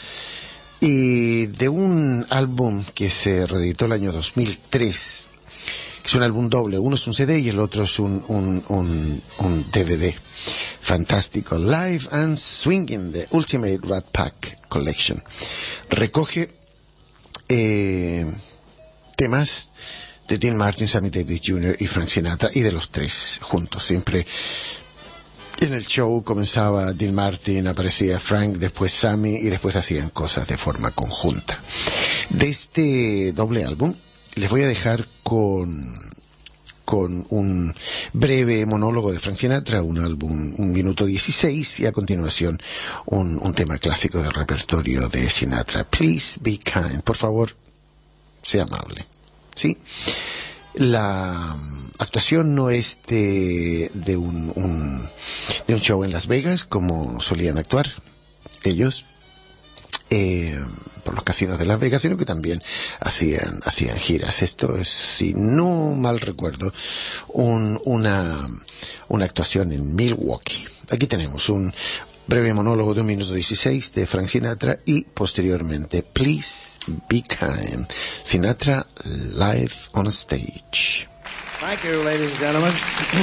y de un álbum que se reeditó el año 2003, que es un álbum doble. Uno es un CD y el otro es un DVD fantástico, Live and Swinging, The Ultimate Rat Pack Collection. Recoge temas de Dean Martin, Sammy Davis Jr. y Frank Sinatra, y de los tres juntos. Siempre en el show comenzaba Dean Martin, aparecía Frank, después Sammy, y después hacían cosas de forma conjunta. De este doble álbum les voy a dejar con un breve monólogo de Frank Sinatra, un álbum 1 minuto 16, y a continuación un tema clásico del repertorio de Sinatra, Please Be Kind. Por favor, sea amable. ¿Sí? La actuación no es de un show en Las Vegas, como solían actuar ellos por los casinos de Las Vegas, sino que también hacían giras. Esto es, si no mal recuerdo, una actuación en Milwaukee. Aquí tenemos un breve monólogo de 1 minuto 16 de Frank Sinatra, y posteriormente Please Be Kind, Sinatra live on stage. Thank you, ladies and gentlemen.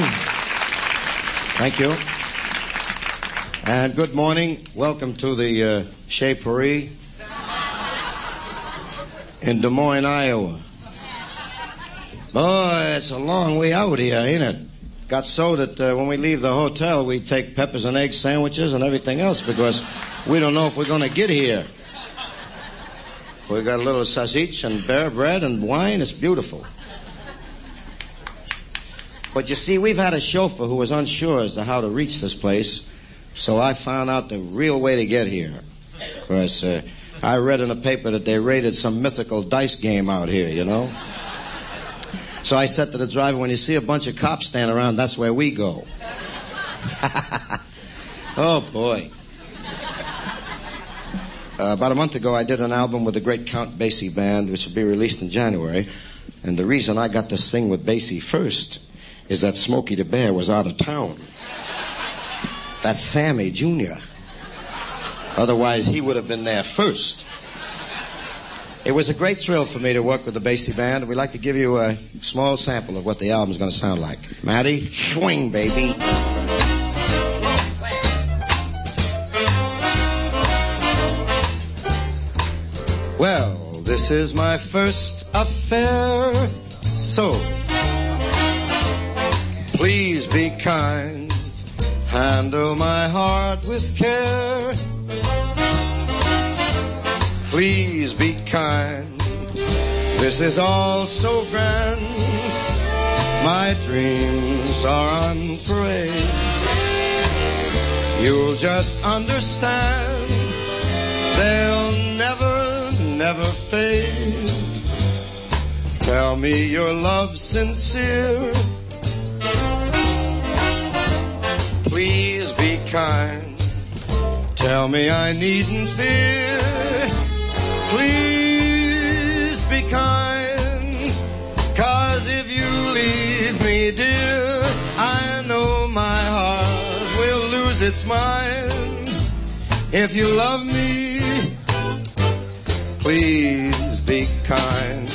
Thank you. And good morning. Welcome to the Chez Paris in Des Moines, Iowa. Boy, it's a long way out here, ain't it? Got so that when we leave the hotel, we take peppers and egg sandwiches and everything else because we don't know if we're going to get here. We got a little sausage and bear bread and wine. It's beautiful. But you see, we've had a chauffeur who was unsure as to how to reach this place, so I found out the real way to get here. Because I read in the paper that they raided some mythical dice game out here, you know. So I said to the driver, when you see a bunch of cops standing around, that's where we go. Oh, boy. About a month ago, I did an album with the great Count Basie Band, which will be released in January. And the reason I got to sing with Basie first is that Smokey the Bear was out of town. That's Sammy Jr. Otherwise, he would have been there first. It was a great thrill for me to work with the Basie Band, and we'd like to give you a small sample of what the album's going to sound like. Matty, swing, baby. Well, this is my first affair, so please be kind, handle my heart with care. Please be kind, this is all so grand, my dreams are on parade. You'll just understand, they'll never fade. Tell me your love's sincere. Please be kind. Tell me I needn't fear. Please be kind. 'Cause if you leave me, dear, I know my heart will lose its mind. If you love me, please be kind.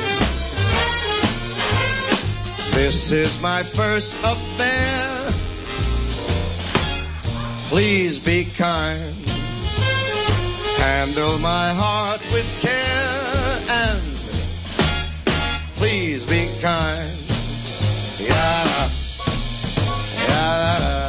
This is my first affair. Please be kind. Handle my heart with care. And please be kind. Yada, yada,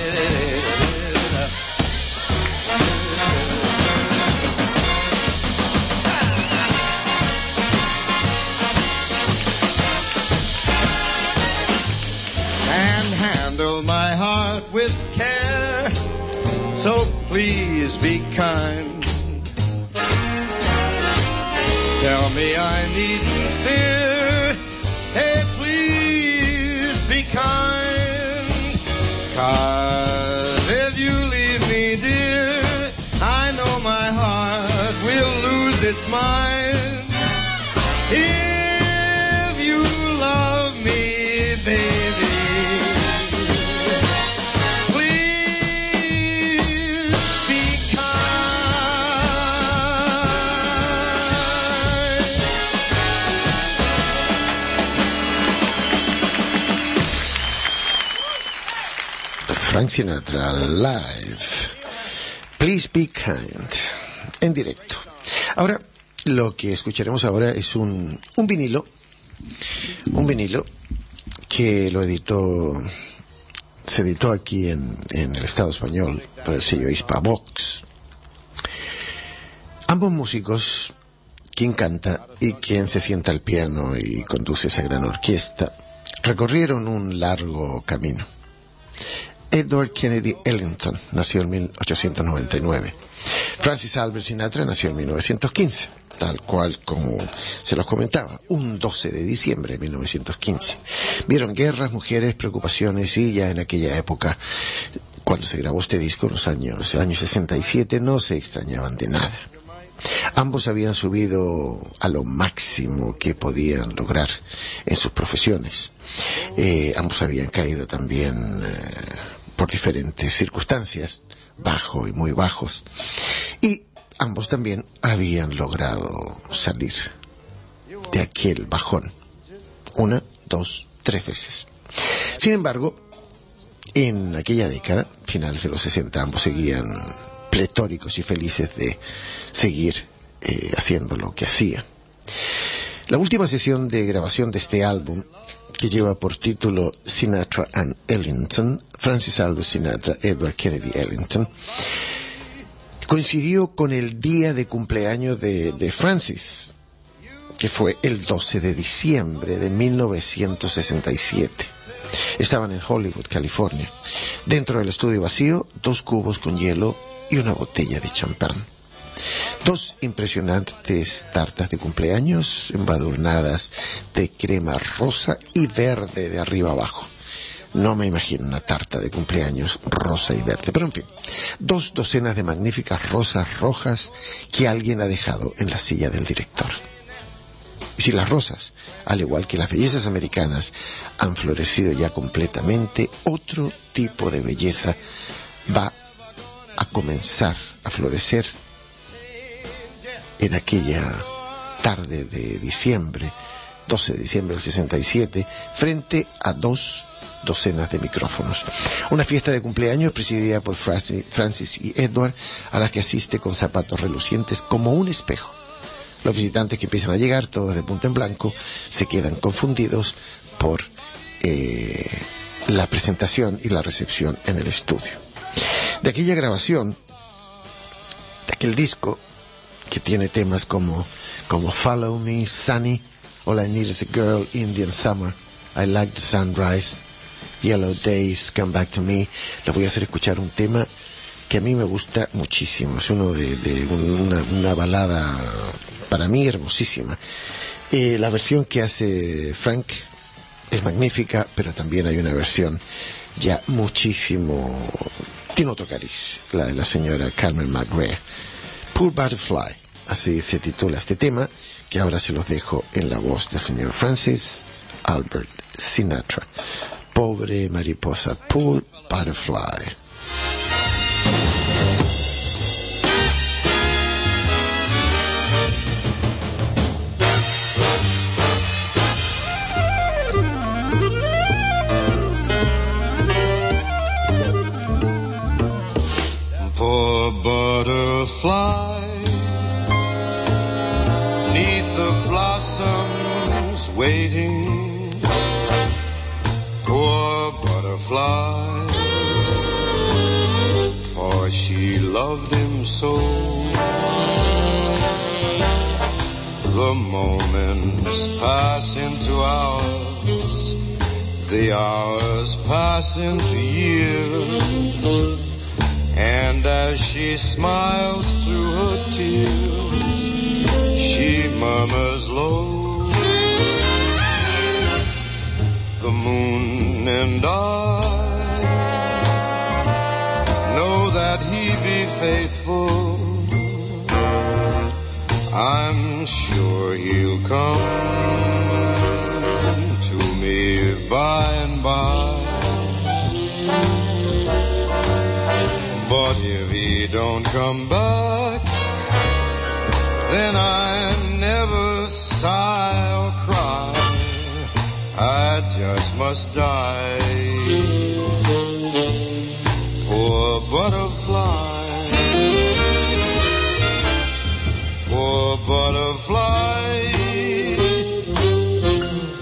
handle my heart with care, so please be kind. Tell me I needn't fear. Hey, please be kind. 'Cause if you leave me, dear, I know my heart will lose its mind. If you love me, baby, Frank Sinatra live, Please Be Kind, en directo. Ahora, lo que escucharemos ahora es un vinilo Un vinilo que se editó aquí en el Estado español por el sello Hispavox. Ambos músicos, quien canta y quien se sienta al piano y conduce esa gran orquesta, recorrieron un largo camino. Edward Kennedy Ellington nació en 1899. Francis Albert Sinatra nació en 1915, tal cual como se los comentaba, un 12 de diciembre de 1915. Vieron guerras, mujeres, preocupaciones, y ya en aquella época, cuando se grabó este disco, en los años 67, no se extrañaban de nada. Ambos habían subido a lo máximo que podían lograr en sus profesiones. Ambos habían caído también por diferentes circunstancias, bajo y muy bajos. Y ambos también habían logrado salir de aquel bajón 1, 2, 3 veces. Sin embargo, en aquella década, finales de los 60, ambos seguían pletóricos y felices de seguir haciendo lo que hacían. La última sesión de grabación de este álbum, que lleva por título Sinatra and Ellington, Francis Albert Sinatra, Edward Kennedy Ellington, coincidió con el día de cumpleaños de Francis, que fue el 12 de diciembre de 1967. Estaban en Hollywood, California. Dentro del estudio vacío, 2 cubos con hielo y una botella de champán. 2 impresionantes tartas de cumpleaños embadurnadas de crema rosa y verde de arriba abajo. No me imagino una tarta de cumpleaños rosa y verde, pero en fin, 2 docenas de magníficas rosas rojas que alguien ha dejado en la silla del director. Y si las rosas, al igual que las bellezas americanas, han florecido ya completamente, otro tipo de belleza va a comenzar a florecer en aquella tarde de diciembre, 12 de diciembre del 67, frente a 2 docenas de micrófonos. Una fiesta de cumpleaños presidida por Francis y Edward, a la que asiste con zapatos relucientes como un espejo. Los visitantes que empiezan a llegar, todos de punta en blanco, se quedan confundidos por la presentación y la recepción en el estudio. De aquella grabación, de aquel disco, que tiene temas como Follow Me, Sunny, All I Need Is a Girl, Indian Summer, I Like the Sunrise, Yellow Days, Come Back to Me. Les voy a hacer escuchar un tema que a mí me gusta muchísimo. Es uno de una balada para mí hermosísima. La versión que hace Frank es magnífica, pero también hay una versión ya muchísimo, tiene otro cariz, la de la señora Carmen McRae. Poor Butterfly, así se titula este tema, que ahora se los dejo en la voz del señor Francis Albert Sinatra. Pobre mariposa, Poor Butterfly. Poor butterfly, neath the blossoms waiting. Poor butterfly, for she loved him so. The moments pass into hours, the hours pass into years. And as she smiles through her tears, she murmurs low, the moon and I know that he be faithful. I'm sure he'll come to me by and by. But if he don't come back, then I never sigh or cry, I just must die. Poor butterfly, poor butterfly,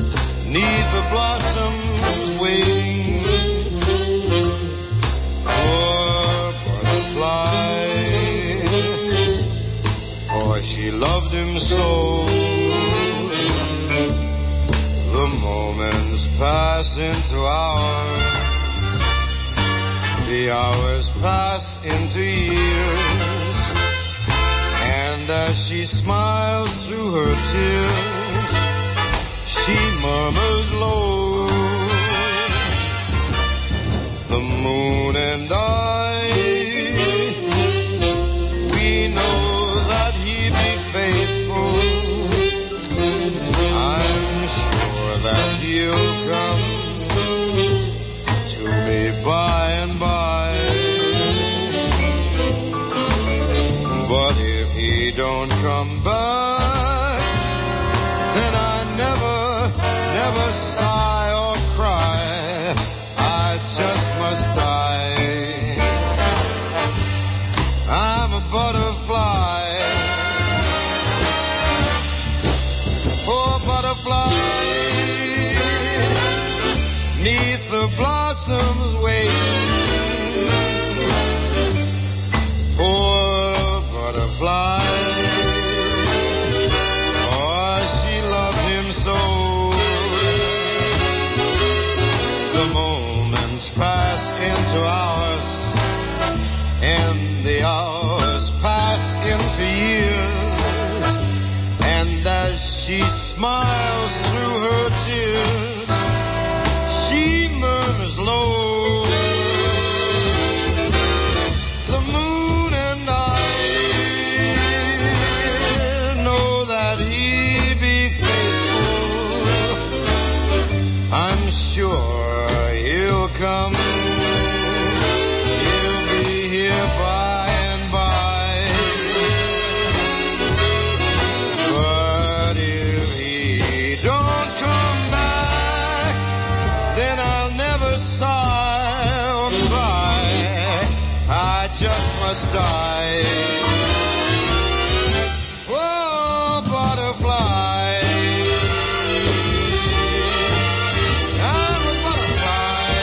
loved him so. The moments pass into hours, the hours pass into years, and as she smiles through her tears, she murmurs low, the moon and I, we know that he be faithful. I'm sure that he'll come to me by and by. But if he don't come back, then I never sigh or cry. I just must die. I'm a butterfly. Oh, butterfly, neath the blossoms waiting. Oh, butterfly, oh, she loved him so. The moments pass into hours, and the hours pass into years, and as she smiles through her tears, she murmurs low, the moon and I know that he be faithful. I'm sure he'll come, he'll be here by and by. But if he don't come back, then I'll never sigh or cry. I just must die. Oh, butterfly, I'm a butterfly.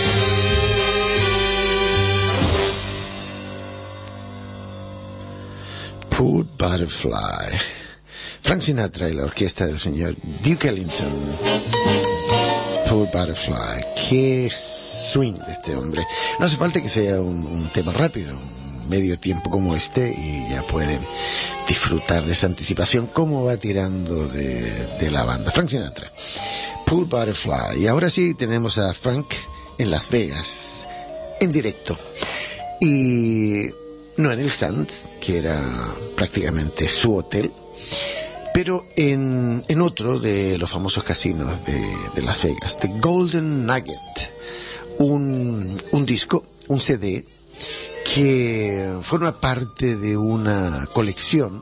Poor Butterfly. Frank Sinatra y la orquesta del señor Duke Ellington. Poor Butterfly. Qué swing de este hombre. No hace falta que sea un tema rápido, un medio tiempo como este, y ya pueden disfrutar de esa anticipación, cómo va tirando de la banda. Frank Sinatra. Poor Butterfly. Y ahora sí tenemos a Frank en Las Vegas, en directo. Y no en el Sands, que era prácticamente su hotel, pero en otro de los famosos casinos de Las Vegas, The Golden Nugget, un disco, un CD, que forma parte de una colección,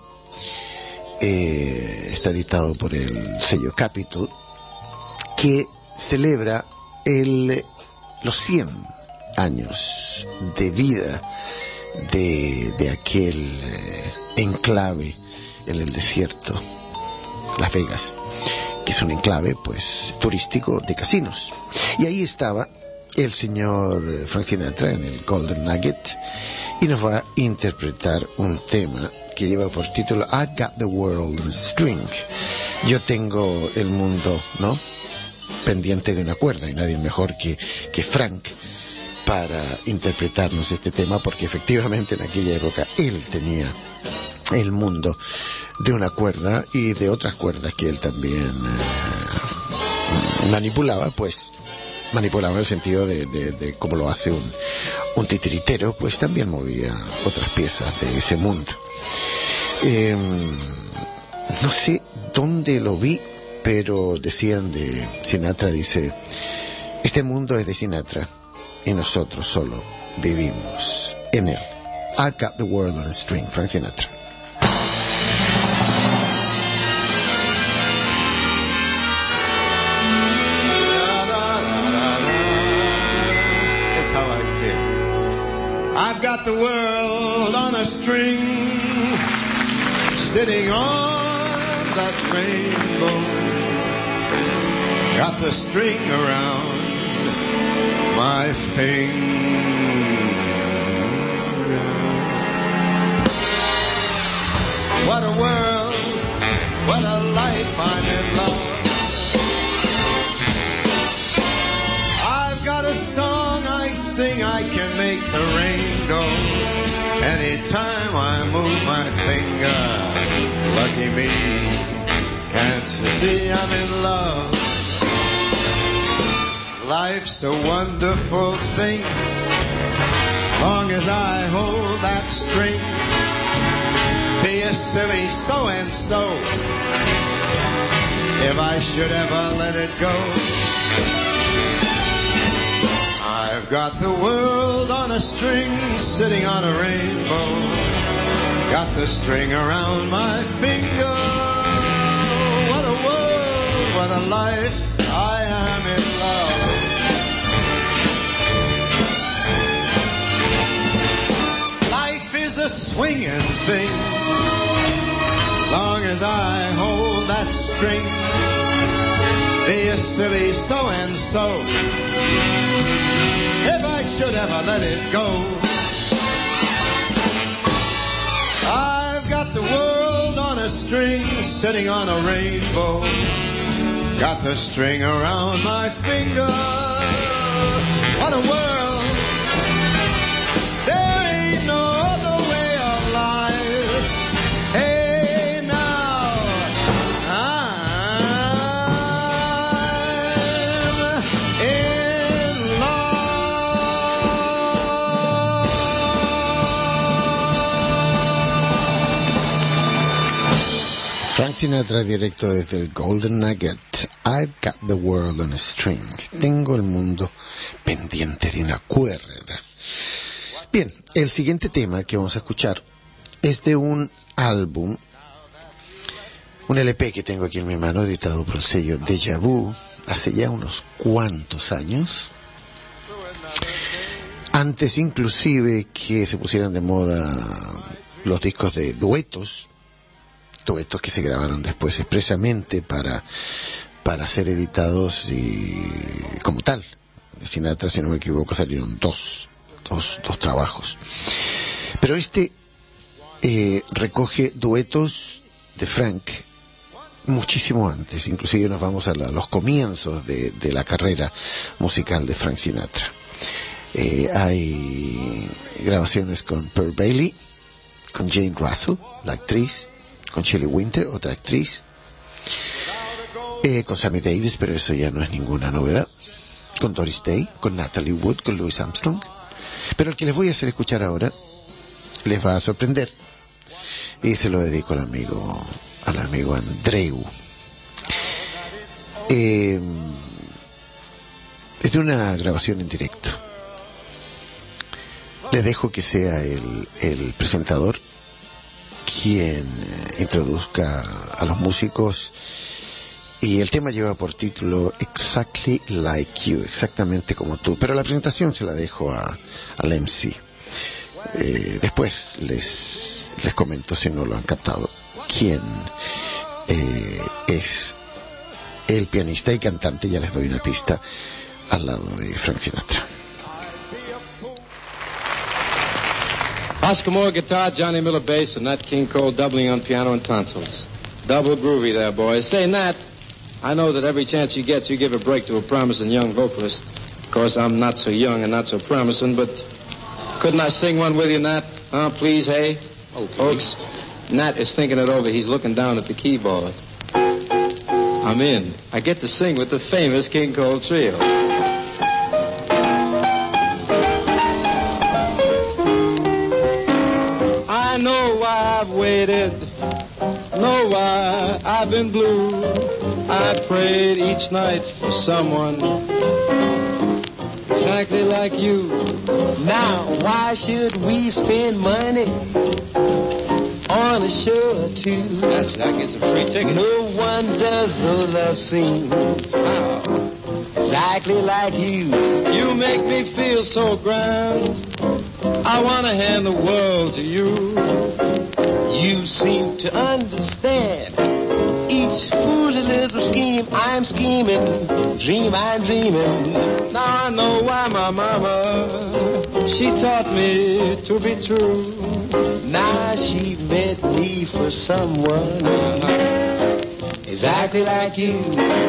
está editado por el sello Capitol, que celebra los 100 años de vida de aquel enclave en el desierto, Las Vegas, que es un enclave pues turístico de casinos. Y ahí estaba el señor Frank Sinatra en el Golden Nugget, y nos va a interpretar un tema que lleva por título I Got the World on a String. Yo tengo el mundo, ¿no?, pendiente de una cuerda, y nadie mejor que Frank para interpretarnos este tema, porque efectivamente en aquella época él tenía el mundo de una cuerda y de otras cuerdas que él también manipulaba, pues manipulaba en el sentido de cómo lo hace un titiritero, pues también movía otras piezas de ese mundo. No sé dónde lo vi, pero decían de Sinatra, dice, este mundo es de Sinatra y nosotros solo vivimos en él. I Got the World on a String, Frank Sinatra. That's how I feel. I've got the world on a string, sitting on that rainbow. Got the string around my finger. What a world what a life, I'm in love. I've got a song I sing, I can make the rain go. Anytime I move my finger, lucky me, can't you see I'm in love? Life's a wonderful thing, long as I hold that string. Be a silly so-and-so, if I should ever let it go. I've got the world on a string, sitting on a rainbow. Got the string around my finger. What a world, what a life, I am in love. Life is a swinging thing, long as I hold that string. Be a silly so-and-so, if I should ever let it go. I've got the world on a string, sitting on a rainbow. Got the string around my finger. What a world, there ain't no other way of life. Hey now, I'm in love. Frank Sinatra directo desde el Golden Nugget. I've got the world on a string. Tengo el mundo pendiente de una cuerda. Bien, el siguiente tema que vamos a escuchar es de un álbum, un LP que tengo aquí en mi mano, editado por el sello Deja Vu, hace ya unos cuantos años. Antes inclusive que se pusieran de moda los discos de duetos que se grabaron después expresamente para ser editados y como tal. De Sinatra, si no me equivoco, salieron dos trabajos. Pero este recoge duetos de Frank muchísimo antes. Inclusive nos vamos a los comienzos de la carrera musical de Frank Sinatra. Hay grabaciones con Pearl Bailey, con Jane Russell, la actriz, con Shelley Winter, otra actriz, con Sammy Davis, pero eso ya no es ninguna novedad, con Doris Day, con Natalie Wood, con Louis Armstrong. Pero el que les voy a hacer escuchar ahora les va a sorprender, y se lo dedico al amigo Andreu. Es de una grabación en directo. Les dejo que sea el presentador quien introduzca a los músicos, y el tema lleva por título Exactly Like You, exactamente como tú, pero la presentación se la dejo al MC. Después les comento, si no lo han captado, quién es el pianista y cantante. Ya les doy una pista, al lado de Frank Sinatra. Oscar Moore guitar, Johnny Miller bass, and Nat King Cole doubling on piano and tonsils. Double groovy there, boys. Say, Nat, I know that every chance you get, you give a break to a promising young vocalist. Of course, I'm not so young and not so promising, but couldn't I sing one with you, Nat? Please, hey? Okay. Folks, Nat is thinking it over. He's looking down at the keyboard. I'm in. I get to sing with the famous King Cole Trio. I know why I've waited, know why I've been blue. I prayed each night for someone exactly like you. Now, why should we spend money on a show or two? That's it, I get some free tickets. No one does the love scenes exactly like you. You make me feel so grand, I want to hand the world to you. You seem to understand each foolish little scheme I'm scheming, dream I'm dreaming. Now I know why my mama, she taught me to be true. Now she meant me for someone exactly like you.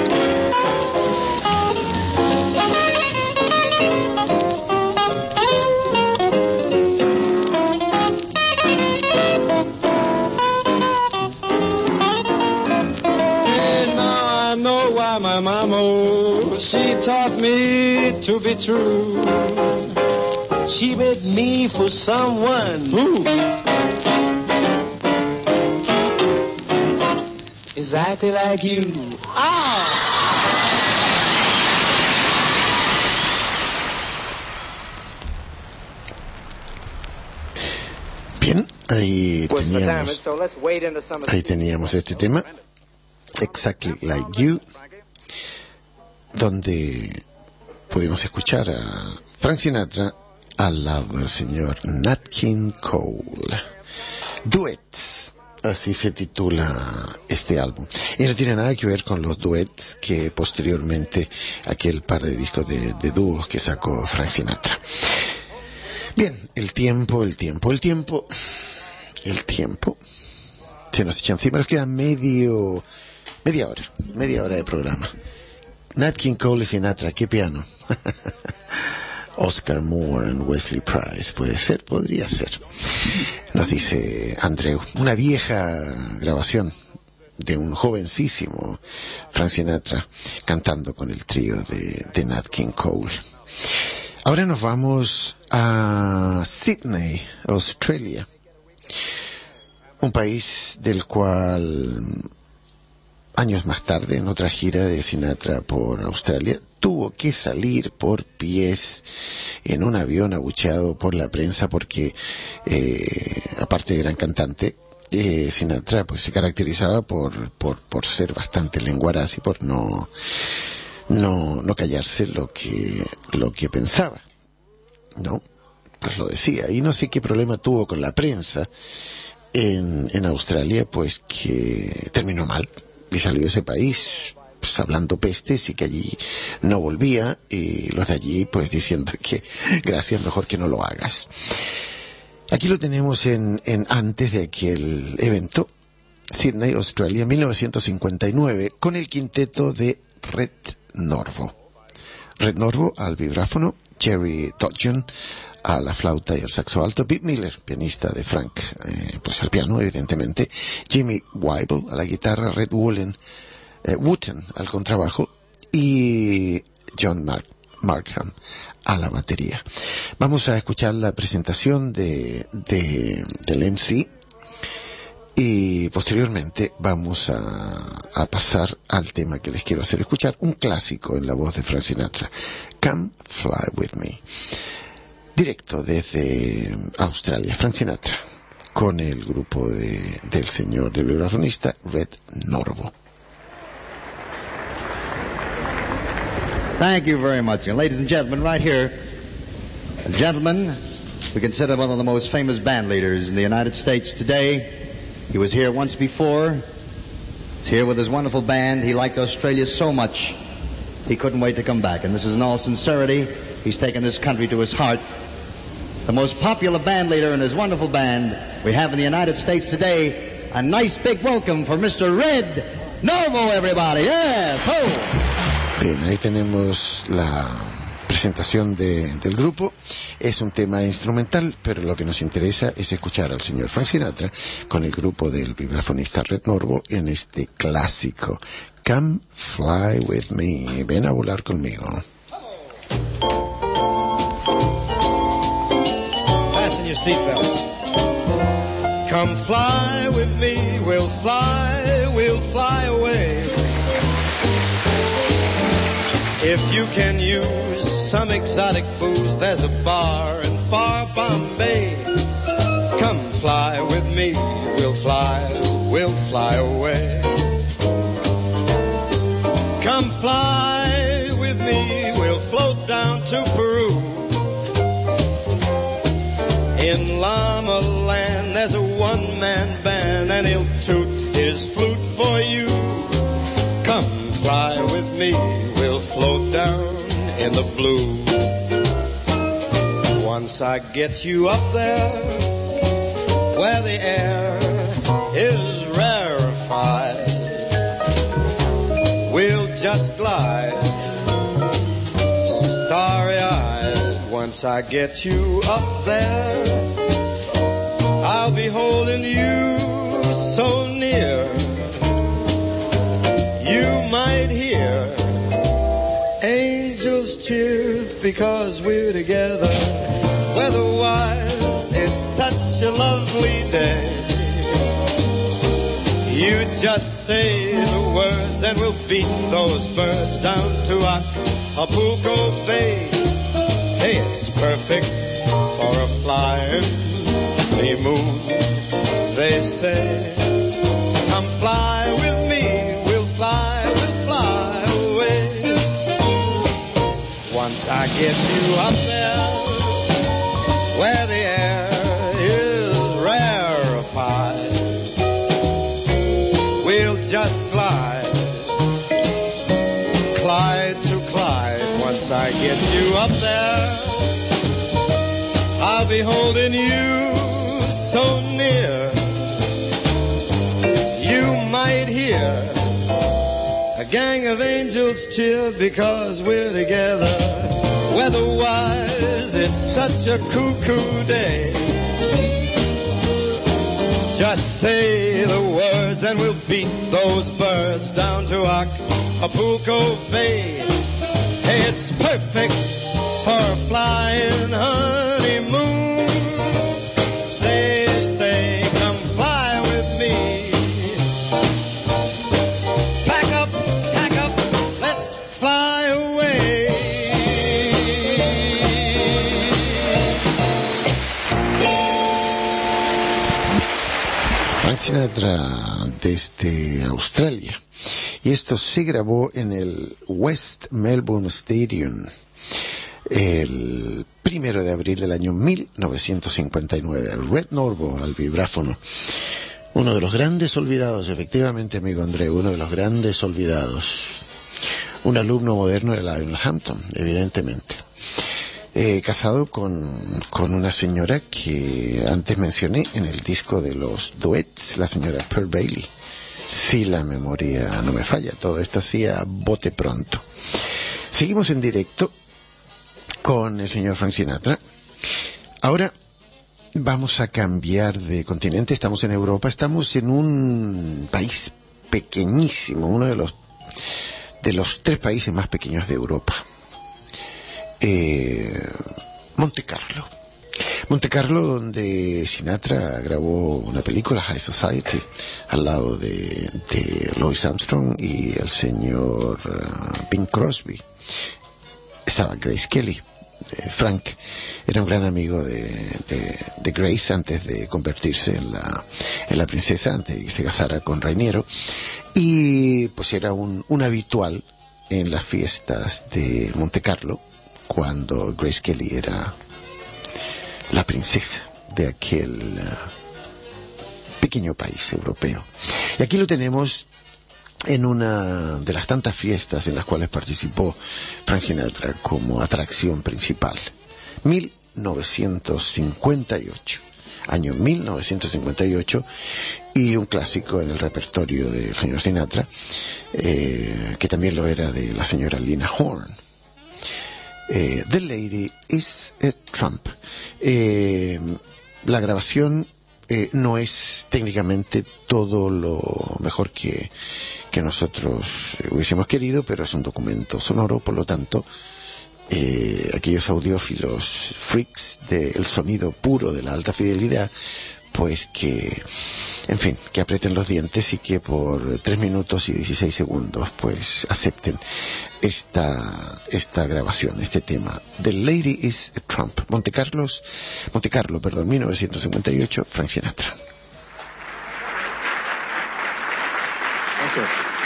My mama, she taught me to be true. She made me for someone Who? exactly like you. Bien, ahí teníamos este tema, Exactly Like You, donde pudimos escuchar a Frank Sinatra al lado del señor Nat King Cole. Duets, así se titula este álbum. Y no tiene nada que ver con los duets que posteriormente, aquel par de discos de dúos que sacó Frank Sinatra. Bien, el tiempo. Se nos echa encima, nos queda media hora de programa. Nat King Cole y Sinatra, qué piano. Oscar Moore y Wesley Price, puede ser, podría ser. Nos dice Andreu, una vieja grabación de un jovencísimo Frank Sinatra cantando con el trío de Nat King Cole. Ahora nos vamos a Sydney, Australia, un país del cual años más tarde, en otra gira de Sinatra por Australia, tuvo que salir por pies en un avión abucheado por la prensa porque, aparte de gran cantante, Sinatra pues se caracterizaba por ser bastante lenguaraz y por no callarse lo que pensaba, ¿no? Pues lo decía. Y no sé qué problema tuvo con la prensa en Australia, pues que terminó mal. Y salió de ese país pues hablando pestes y que allí no volvía, y los de allí pues diciendo que gracias, mejor que no lo hagas. Aquí lo tenemos en antes de aquel evento, Sydney, Australia, 1959, con el quinteto de Red Norvo. Red Norvo al vibráfono, Jerry Dodgen a la flauta y al saxo alto, Pete Miller, pianista de Frank, pues al piano, evidentemente, Jimmy Weibel a la guitarra, Red Wooten al contrabajo y John Markham a la batería. Vamos a escuchar la presentación del MC y posteriormente vamos a pasar al tema que les quiero hacer escuchar, un clásico en la voz de Frank Sinatra, Come Fly With Me. Directo desde Australia, Frank Sinatra, con el grupo del señor del vibrafonista Red Norvo. Thank you very much. And ladies and gentlemen, right here, a gentleman we consider one of the most famous band leaders in the United States today. He was here once before. He's here with his wonderful band. He liked Australia so much, he couldn't wait to come back. And this is in all sincerity. He's taken this country to his heart. The most popular band leader and his wonderful band we have in the United States today. A nice big welcome for Mr. Red Norvo, everybody. Yes, ho! Bien, ahí tenemos la presentación del grupo. Es un tema instrumental, pero lo que nos interesa es escuchar al señor Frank Sinatra con el grupo del vibrafonista Red Norvo en este clásico, Come Fly With Me. Ven a volar conmigo. Fasten your seatbelts. Come fly with me, we'll fly away. If you can use some exotic booze, there's a bar in far Bombay. Come fly with me, we'll fly away. Come fly with me, we'll float down to Peru. In Llama Land, there's a one-man band, and he'll toot his flute for you. Come fly with me, we'll float down in the blue. Once I get you up there, where the air is rarefied, Once I get you up there, I'll be holding you so near. You might hear angels cheer because we're together. Weather-wise, it's such a lovely day. You just say the words and we'll beat those birds down to Acapulco Bay. Hey, it's perfect for a flying honeymoon, they say. Come fly with me, we'll fly away. Once I get you up there, where the air is rarefied, we'll just glide to Clyde. Once I get you up there, I'll be holding you so near. You might hear a gang of angels cheer because we're together. Weather-wise, it's such a cuckoo day. Just say the words and we'll beat those birds down to Acapulco Bay. Hey, it's perfect for a flying honeymoon. They say, come fly with me. Pack up, let's fly away. Frank Sinatra desde Australia. Y esto se grabó en el West Melbourne Stadium el 1 de abril del año 1959. Red Norvo al vibráfono. Uno de los grandes olvidados, efectivamente, amigo André, uno de los grandes olvidados. Un alumno moderno de Lionel Hampton, evidentemente. Casado con una señora que antes mencioné en el disco de los duets, la señora Pearl Bailey. Si la memoria no me falla, todo esto hacía bote pronto. Seguimos en directo con el señor Frank Sinatra. Ahora vamos a cambiar de continente. Estamos en Europa, estamos en un país pequeñísimo, uno de los 3 países más pequeños de Europa. Monte Carlo, donde Sinatra grabó una película, High Society, al lado de Louis Armstrong y el señor Bing Crosby. Estaba Grace Kelly. Frank era un gran amigo de Grace antes de convertirse en la princesa, antes de que se casara con Rainiero, y pues era un habitual en las fiestas de Monte Carlo cuando Grace Kelly era la princesa de aquel pequeño país europeo. Y aquí lo tenemos en una de las tantas fiestas en las cuales participó Frank Sinatra como atracción principal. 1958, año 1958, y un clásico en el repertorio del señor Sinatra, que también lo era de la señora Lena Horne. The Lady is a Trump. La grabación no es técnicamente todo lo mejor que nosotros hubiésemos querido, pero es un documento sonoro, por lo tanto, aquellos audiófilos freaks del sonido puro de la alta fidelidad, pues que, en fin, que aprieten los dientes y que por 3 minutos y 16 segundos pues acepten esta grabación, este tema. The Lady is a Trump. Monte Carlo, 1958, Frank Sinatra. Okay.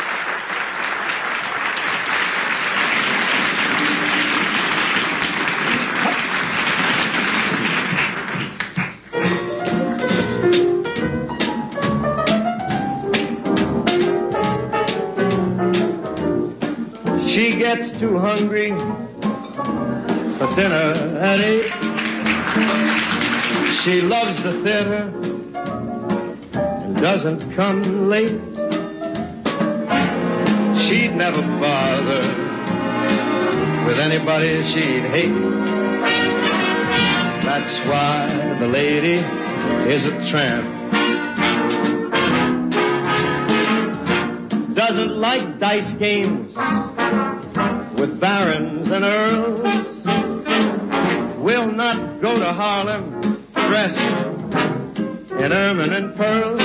She gets too hungry for dinner at 8. She loves the theater and doesn't come late. She'd never bother with anybody she'd hate. That's why the lady is a tramp. Doesn't like dice games with barons and earls. Will not go to Harlem dressed in ermine and pearls.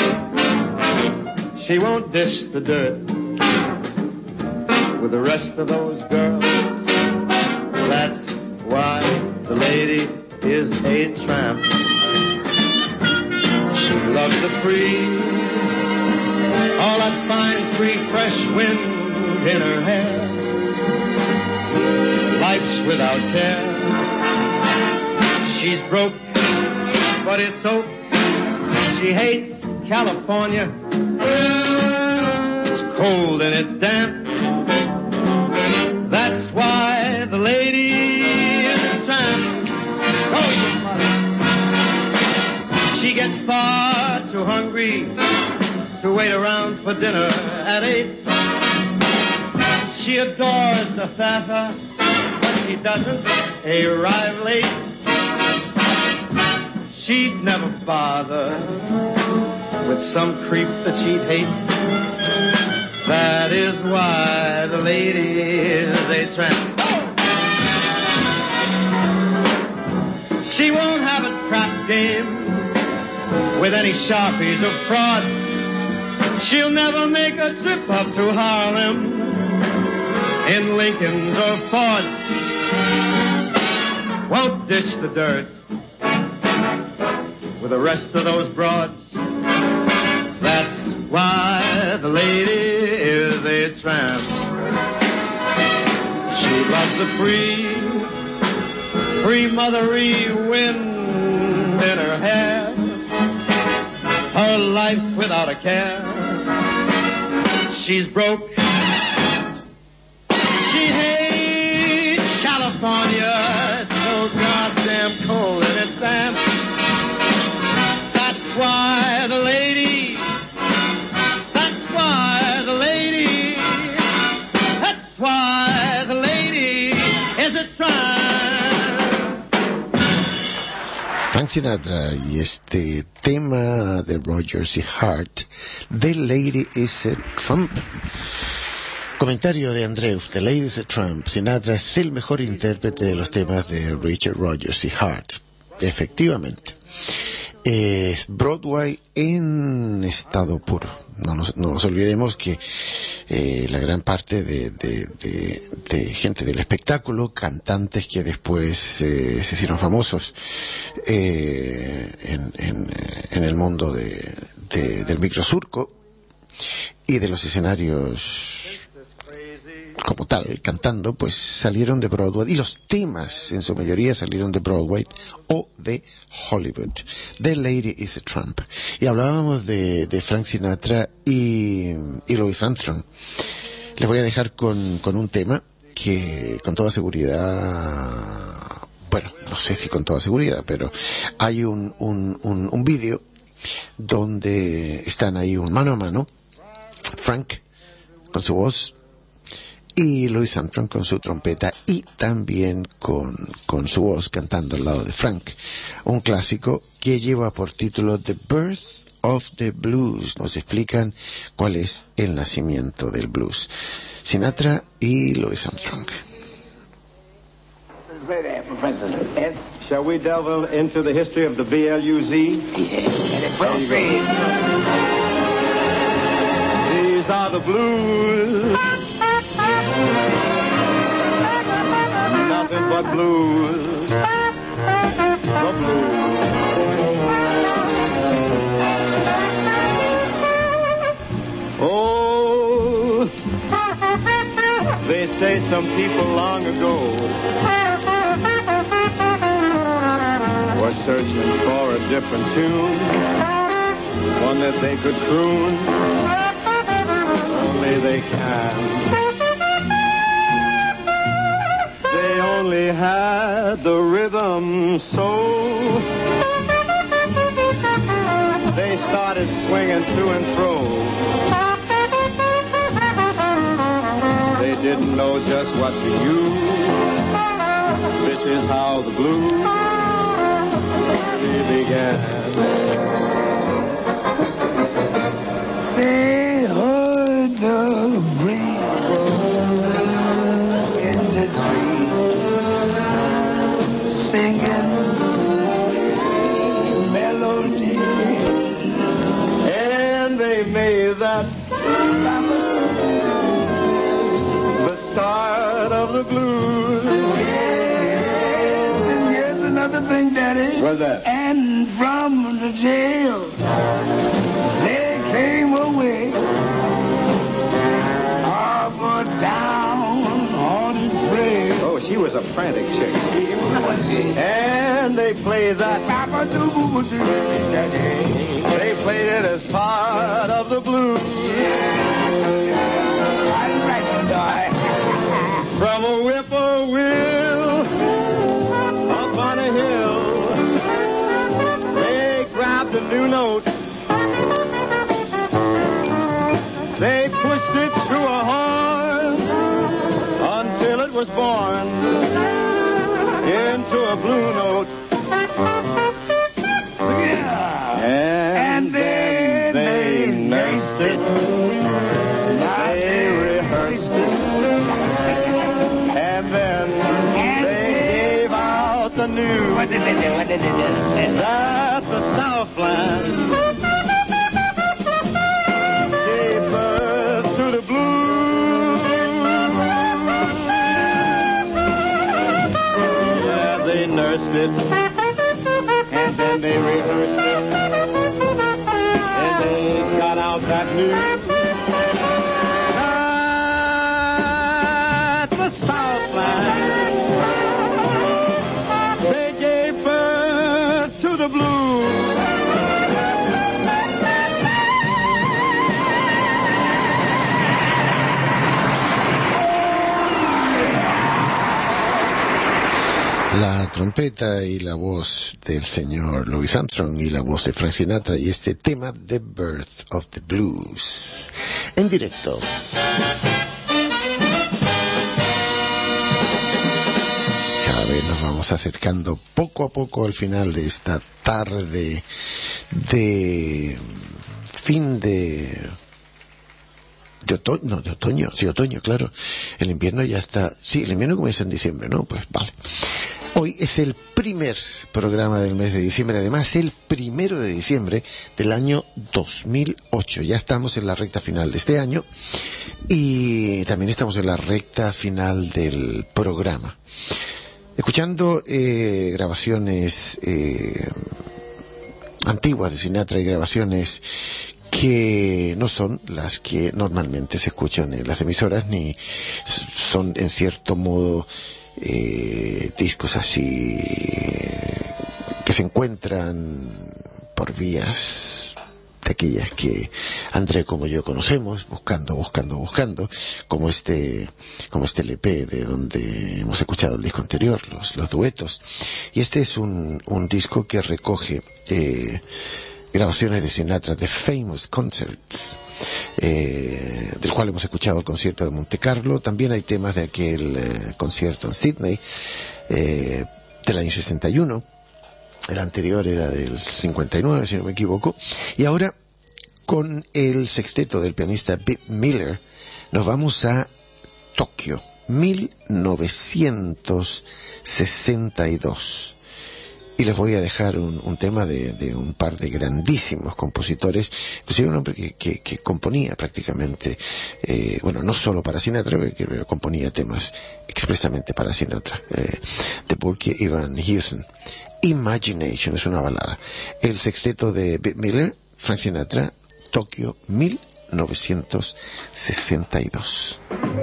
She won't dish the dirt with the rest of those girls. That's why the lady is a tramp. She loves the free, all that fine, free, fresh wind in her hair. Life's without care. She's broke, but it's oak. She hates California. It's cold and it's damp. That's why the lady is a tramp. Oh, you mother. She gets far too hungry to wait around for dinner at 8. She adores the Thatta, but she doesn't arrive late. She'd never bother with some creep that she'd hate. That is why the lady is a tramp. She won't have a trap game with any sharpies or frauds. She'll never make a trip up to Harlem in Lincolns or Fords. Won't dish the dirt with the rest of those broads. That's why the lady is a tramp. She loves the free mothery wind in her hair. Her life's without a care. She's broke. She hates California. It's so goddamn cold and it's damp. That's why the lady. That's why the lady. That's why the lady is a tramp. Frank Sinatra y este tema de Rodgers y Hart, The Lady is a Tramp. Comentario de Andreu, The Lady is a Tramp. Sinatra es el mejor intérprete de los temas de Richard Rodgers y Hart. Efectivamente. Es Broadway en estado puro. No nos olvidemos que la gran parte de gente del espectáculo, cantantes que después se hicieron famosos en el mundo del microsurco y de los escenarios como tal, cantando, pues salieron de Broadway, y los temas en su mayoría salieron de Broadway o de Hollywood. The Lady is a Tramp. Y hablábamos de Frank Sinatra y Louis Armstrong. Les voy a dejar con un tema que con toda seguridad, bueno, no sé si con toda seguridad, pero hay un vídeo donde están ahí un mano a mano, Frank con su voz y Louis Armstrong con su trompeta y también con su voz cantando al lado de Frank. Un clásico que lleva por título The Birth of the Blues. Nos explican cuál es el nacimiento del blues. Sinatra y Louis Armstrong. Shall we delve into the history of the BLUZ? These are the blues. Nothing but blues. The blues. Oh, they say some people long ago were searching for a different tune, one that they could croon. Only they can. They only had the rhythm so they started swinging to and fro. They didn't know just what to use. This is how the blues began. They heard the breeze in the street singing melody, And they made that the start of the blues. and here's another thing, Daddy. What's that? And from the jail they came away, up down on his grave. Oh, she was a frantic chick. And they played that. They played it as part of the blues. From a whippoorwill up on a hill, they grabbed a new note. They pushed it through a horn until it was born into a blue note. And then they nursed it, they rehearsed it, and then they gave out the news that the Southland gave birth to the blues. Yeah, they nursed it, and then they rehearsed it, and they got out that news that the Southland, they gave birth to the blues. La trompeta y la voz del señor Louis Armstrong y la voz de Frank Sinatra y este tema The Birth of the Blues en directo. Cada vez nos vamos acercando poco a poco al final de esta tarde de fin de otoño, sí, otoño, claro. El invierno ya está, sí, el invierno comienza en diciembre, ¿no? Pues vale. Hoy es el primer programa del mes de diciembre, además el 1 de diciembre del año 2008. Ya estamos en la recta final de este año y también estamos en la recta final del programa. Escuchando grabaciones antiguas de Sinatra y grabaciones que no son las que normalmente se escuchan en las emisoras, ni son en cierto modo discos así que se encuentran por vías de aquellas que André como yo conocemos, buscando, como este LP de donde hemos escuchado el disco anterior, los duetos. Y este es un disco que recoge grabaciones de Sinatra, de Famous Concerts, del cual hemos escuchado el concierto de Monte Carlo. También hay temas de aquel concierto en Sydney del año 61. El anterior era del 59, si no me equivoco. Y ahora, con el sexteto del pianista Bette Miller, nos vamos a Tokio, 1962. Y les voy a dejar un tema de un par de grandísimos compositores, inclusive un hombre que componía prácticamente, no solo para Sinatra, que componía temas expresamente para Sinatra, de Burke y Van Heusen. Imagination es una balada. El sexteto de Bette Miller, Frank Sinatra, Tokio, 1962.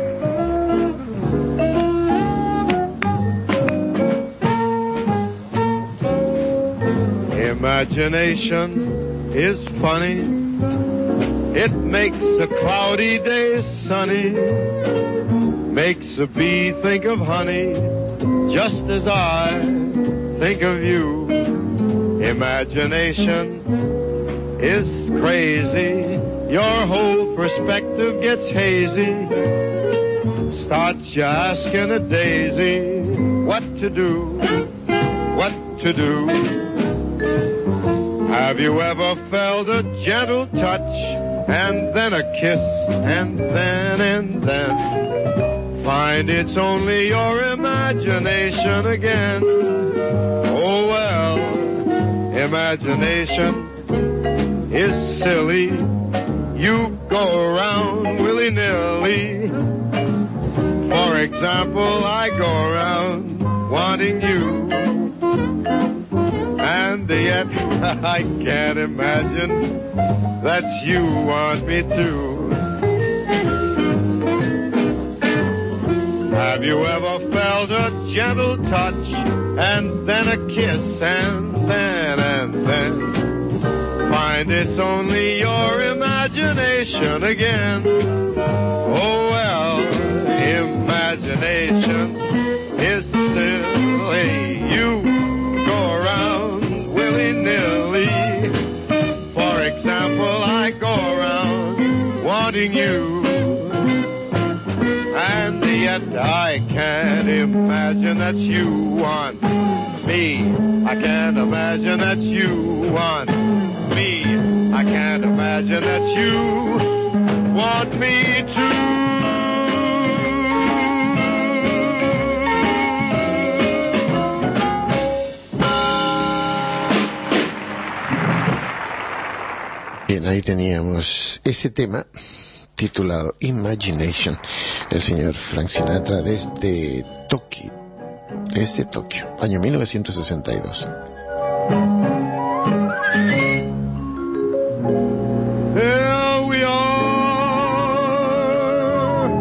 Imagination is funny. It makes a cloudy day sunny. Makes a bee think of honey, just as I think of you. Imagination is crazy. Your whole perspective gets hazy. Starts you asking a daisy what to do, what to do. Have you ever felt a gentle touch and then a kiss and then find it's only your imagination again? Oh well, imagination is silly. You go around willy-nilly. For example, I go around wanting you, and yet I can't imagine that you want me to. Have you ever felt a gentle touch and then a kiss and then find it's only your imagination again? Oh well, imagination is silly. You go around willy-nilly. For example, I go around wanting you, and yet I can't imagine that you want me. I can't imagine that you want me. I can't imagine that you want me to. Bien, ahí teníamos ese tema titulado Imagination, el señor Frank Sinatra desde Tokio, año 1962. Here we are.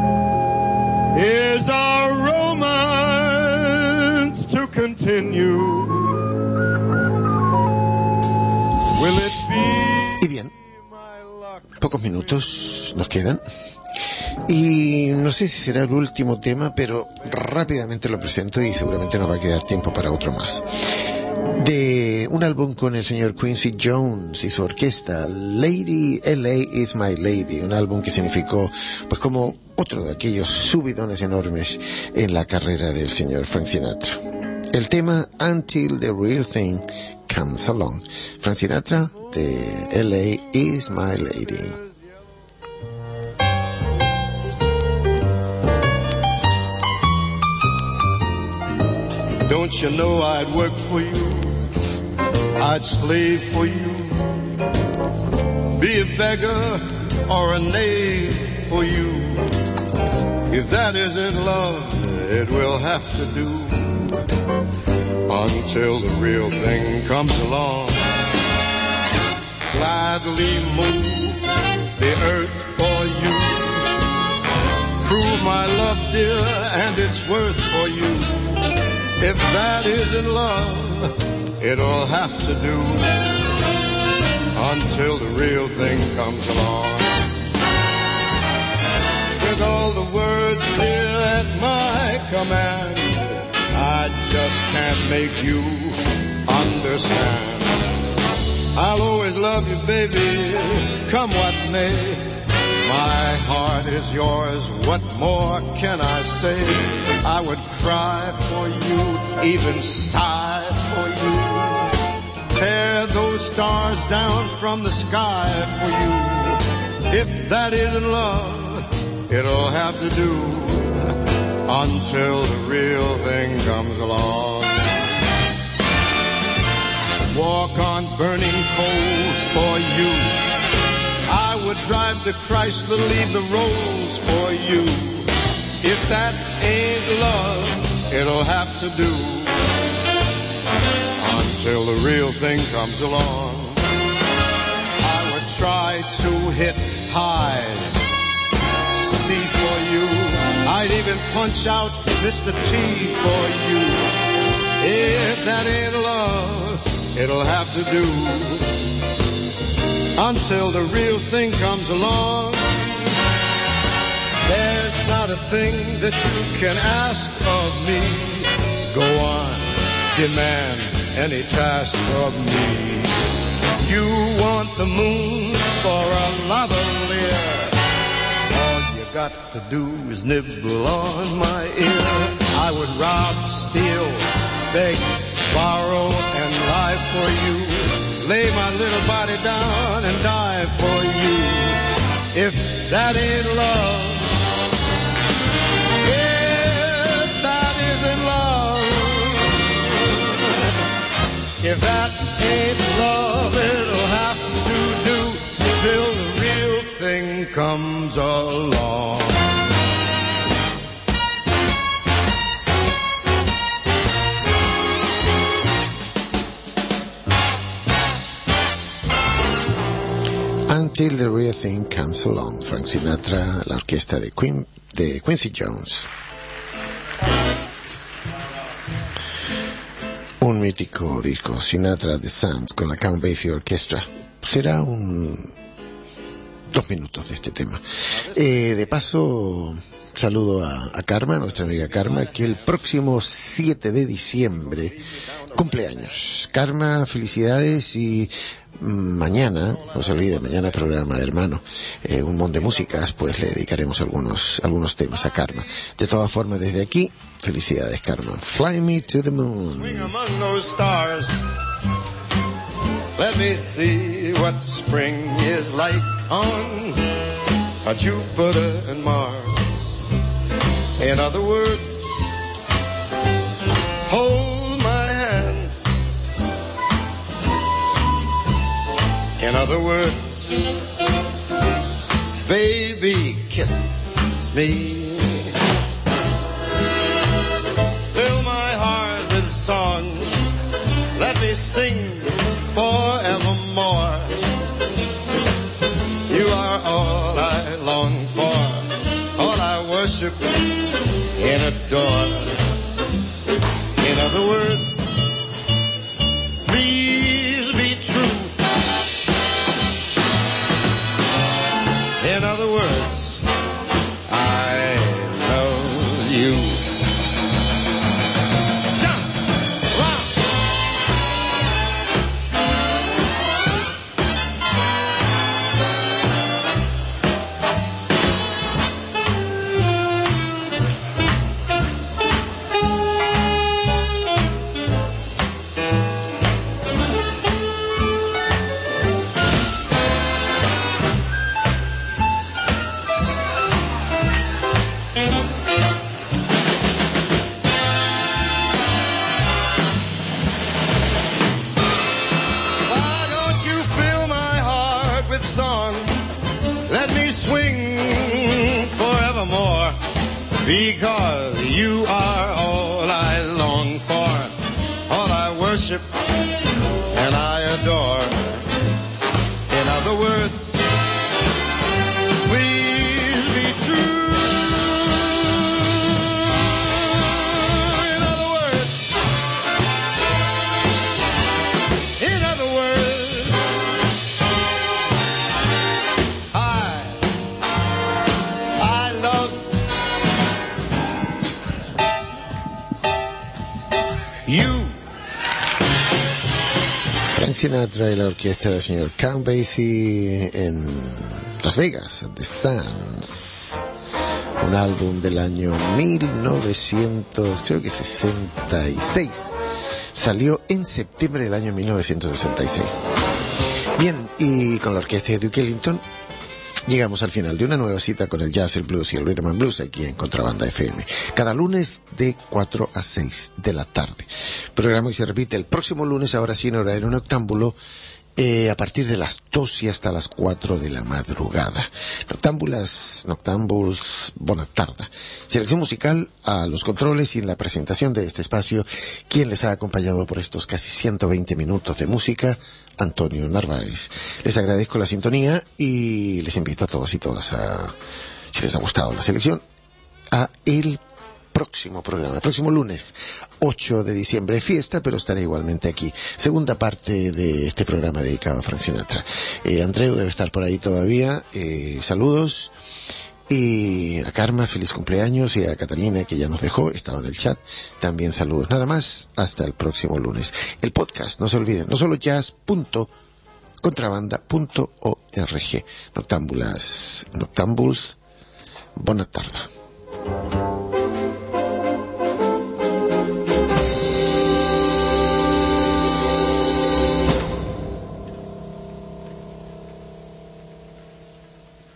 Is our romance to continue? Will it be? Y bien, pocos minutos nos quedan. Y no sé si será el último tema, pero rápidamente lo presento y seguramente nos va a quedar tiempo para otro más. De un álbum con el señor Quincy Jones y su orquesta, Lady LA is My Lady, un álbum que significó pues como otro de aquellos subidones enormes en la carrera del señor Frank Sinatra. El tema Until the Real Thing Comes Along, Frank Sinatra de LA is My Lady. Don't you know I'd work for you, I'd slave for you, be a beggar or a knave for you. If that isn't love, it will have to do until the real thing comes along. Gladly move the earth for you, prove my love, dear, and its worth for you. If that isn't love, it'll have to do until the real thing comes along. With all the words, dear, at my command, I just can't make you understand. I'll always love you, baby, come what may. My heart is yours, what more can I say? I would cry for you, even sigh for you, tear those stars down from the sky for you. If that isn't love, it'll have to do until the real thing comes along. Walk on burning coals for you, I would drive the Chrysler, leave the Rolls for you. If that ain't love, it'll have to do until the real thing comes along. I would try to hit high C for you, I'd even punch out Mr. T for you. If that ain't love, it'll have to do until the real thing comes along. There's not a thing that you can ask of me. Go on, demand any task of me. You want the moon for a lavalier. All you got to do is nibble on my ear. I would rob, steal, beg, borrow, and lie for you. lay my little body down and die for you. If that ain't love, if that isn't love, if that ain't love, it'll have to do till the real thing comes along. Until the Real Thing Comes Along, Frank Sinatra, la orquesta de Quincy Jones. Un mítico disco, Sinatra The Sounds, con la Count Basie Orchestra. Será 2 minutos de este tema. De paso, saludo a Karma, nuestra amiga Karma, que el próximo 7 de diciembre cumpleaños. Karma, felicidades y mañana, no se olvide, mañana programa hermano, un montón de músicas, pues le dedicaremos algunos temas a Karma. De todas formas, desde aquí, felicidades Karma. Fly me to the moon. Swing among those stars. Let me see what spring is like on a Jupiter and Mars. In other words, hold my hand. In other words, baby, kiss me. Fill my heart with song. Let me sing forevermore. You are all I long for, all I worship and adore. In other words, please be true. In other words, I love you. Jump, rock. Because you are all I long for, all I worship and I adore. In other words, please be true. In other words, I love you. Frank Sinatra y la orquesta del señor Count Basie en Las Vegas, The Sands, un álbum del año 1966, salió en septiembre del año 1966. Bien, y con la orquesta de Duke Ellington llegamos al final de una nueva cita con el jazz, el blues y el rhythm and blues aquí en Contrabanda FM. Cada lunes de 4 a 6 de la tarde. Programa que se repite el próximo lunes, ahora sí en horario noctámbulo, a partir de las 2 y hasta las 4 de la madrugada. Noctambuls, buena tarde. Selección musical a los controles y en la presentación de este espacio, quien les ha acompañado por estos casi 120 minutos de música, Antonio Narváez. Les agradezco la sintonía y les invito a todos y todas a, si les ha gustado la selección, a el próximo programa, el próximo lunes 8 de diciembre, fiesta, pero estaré igualmente aquí. Segunda parte de este programa dedicado a Frank Sinatra. Andreu debe estar por ahí todavía. Saludos. Y a Karma, feliz cumpleaños, y a Catalina, que ya nos dejó, estaba en el chat, también saludos. Nada más, hasta el próximo lunes. El podcast, no se olviden, no solo jazz.contrabanda.org. Noctambuls, buena tarde.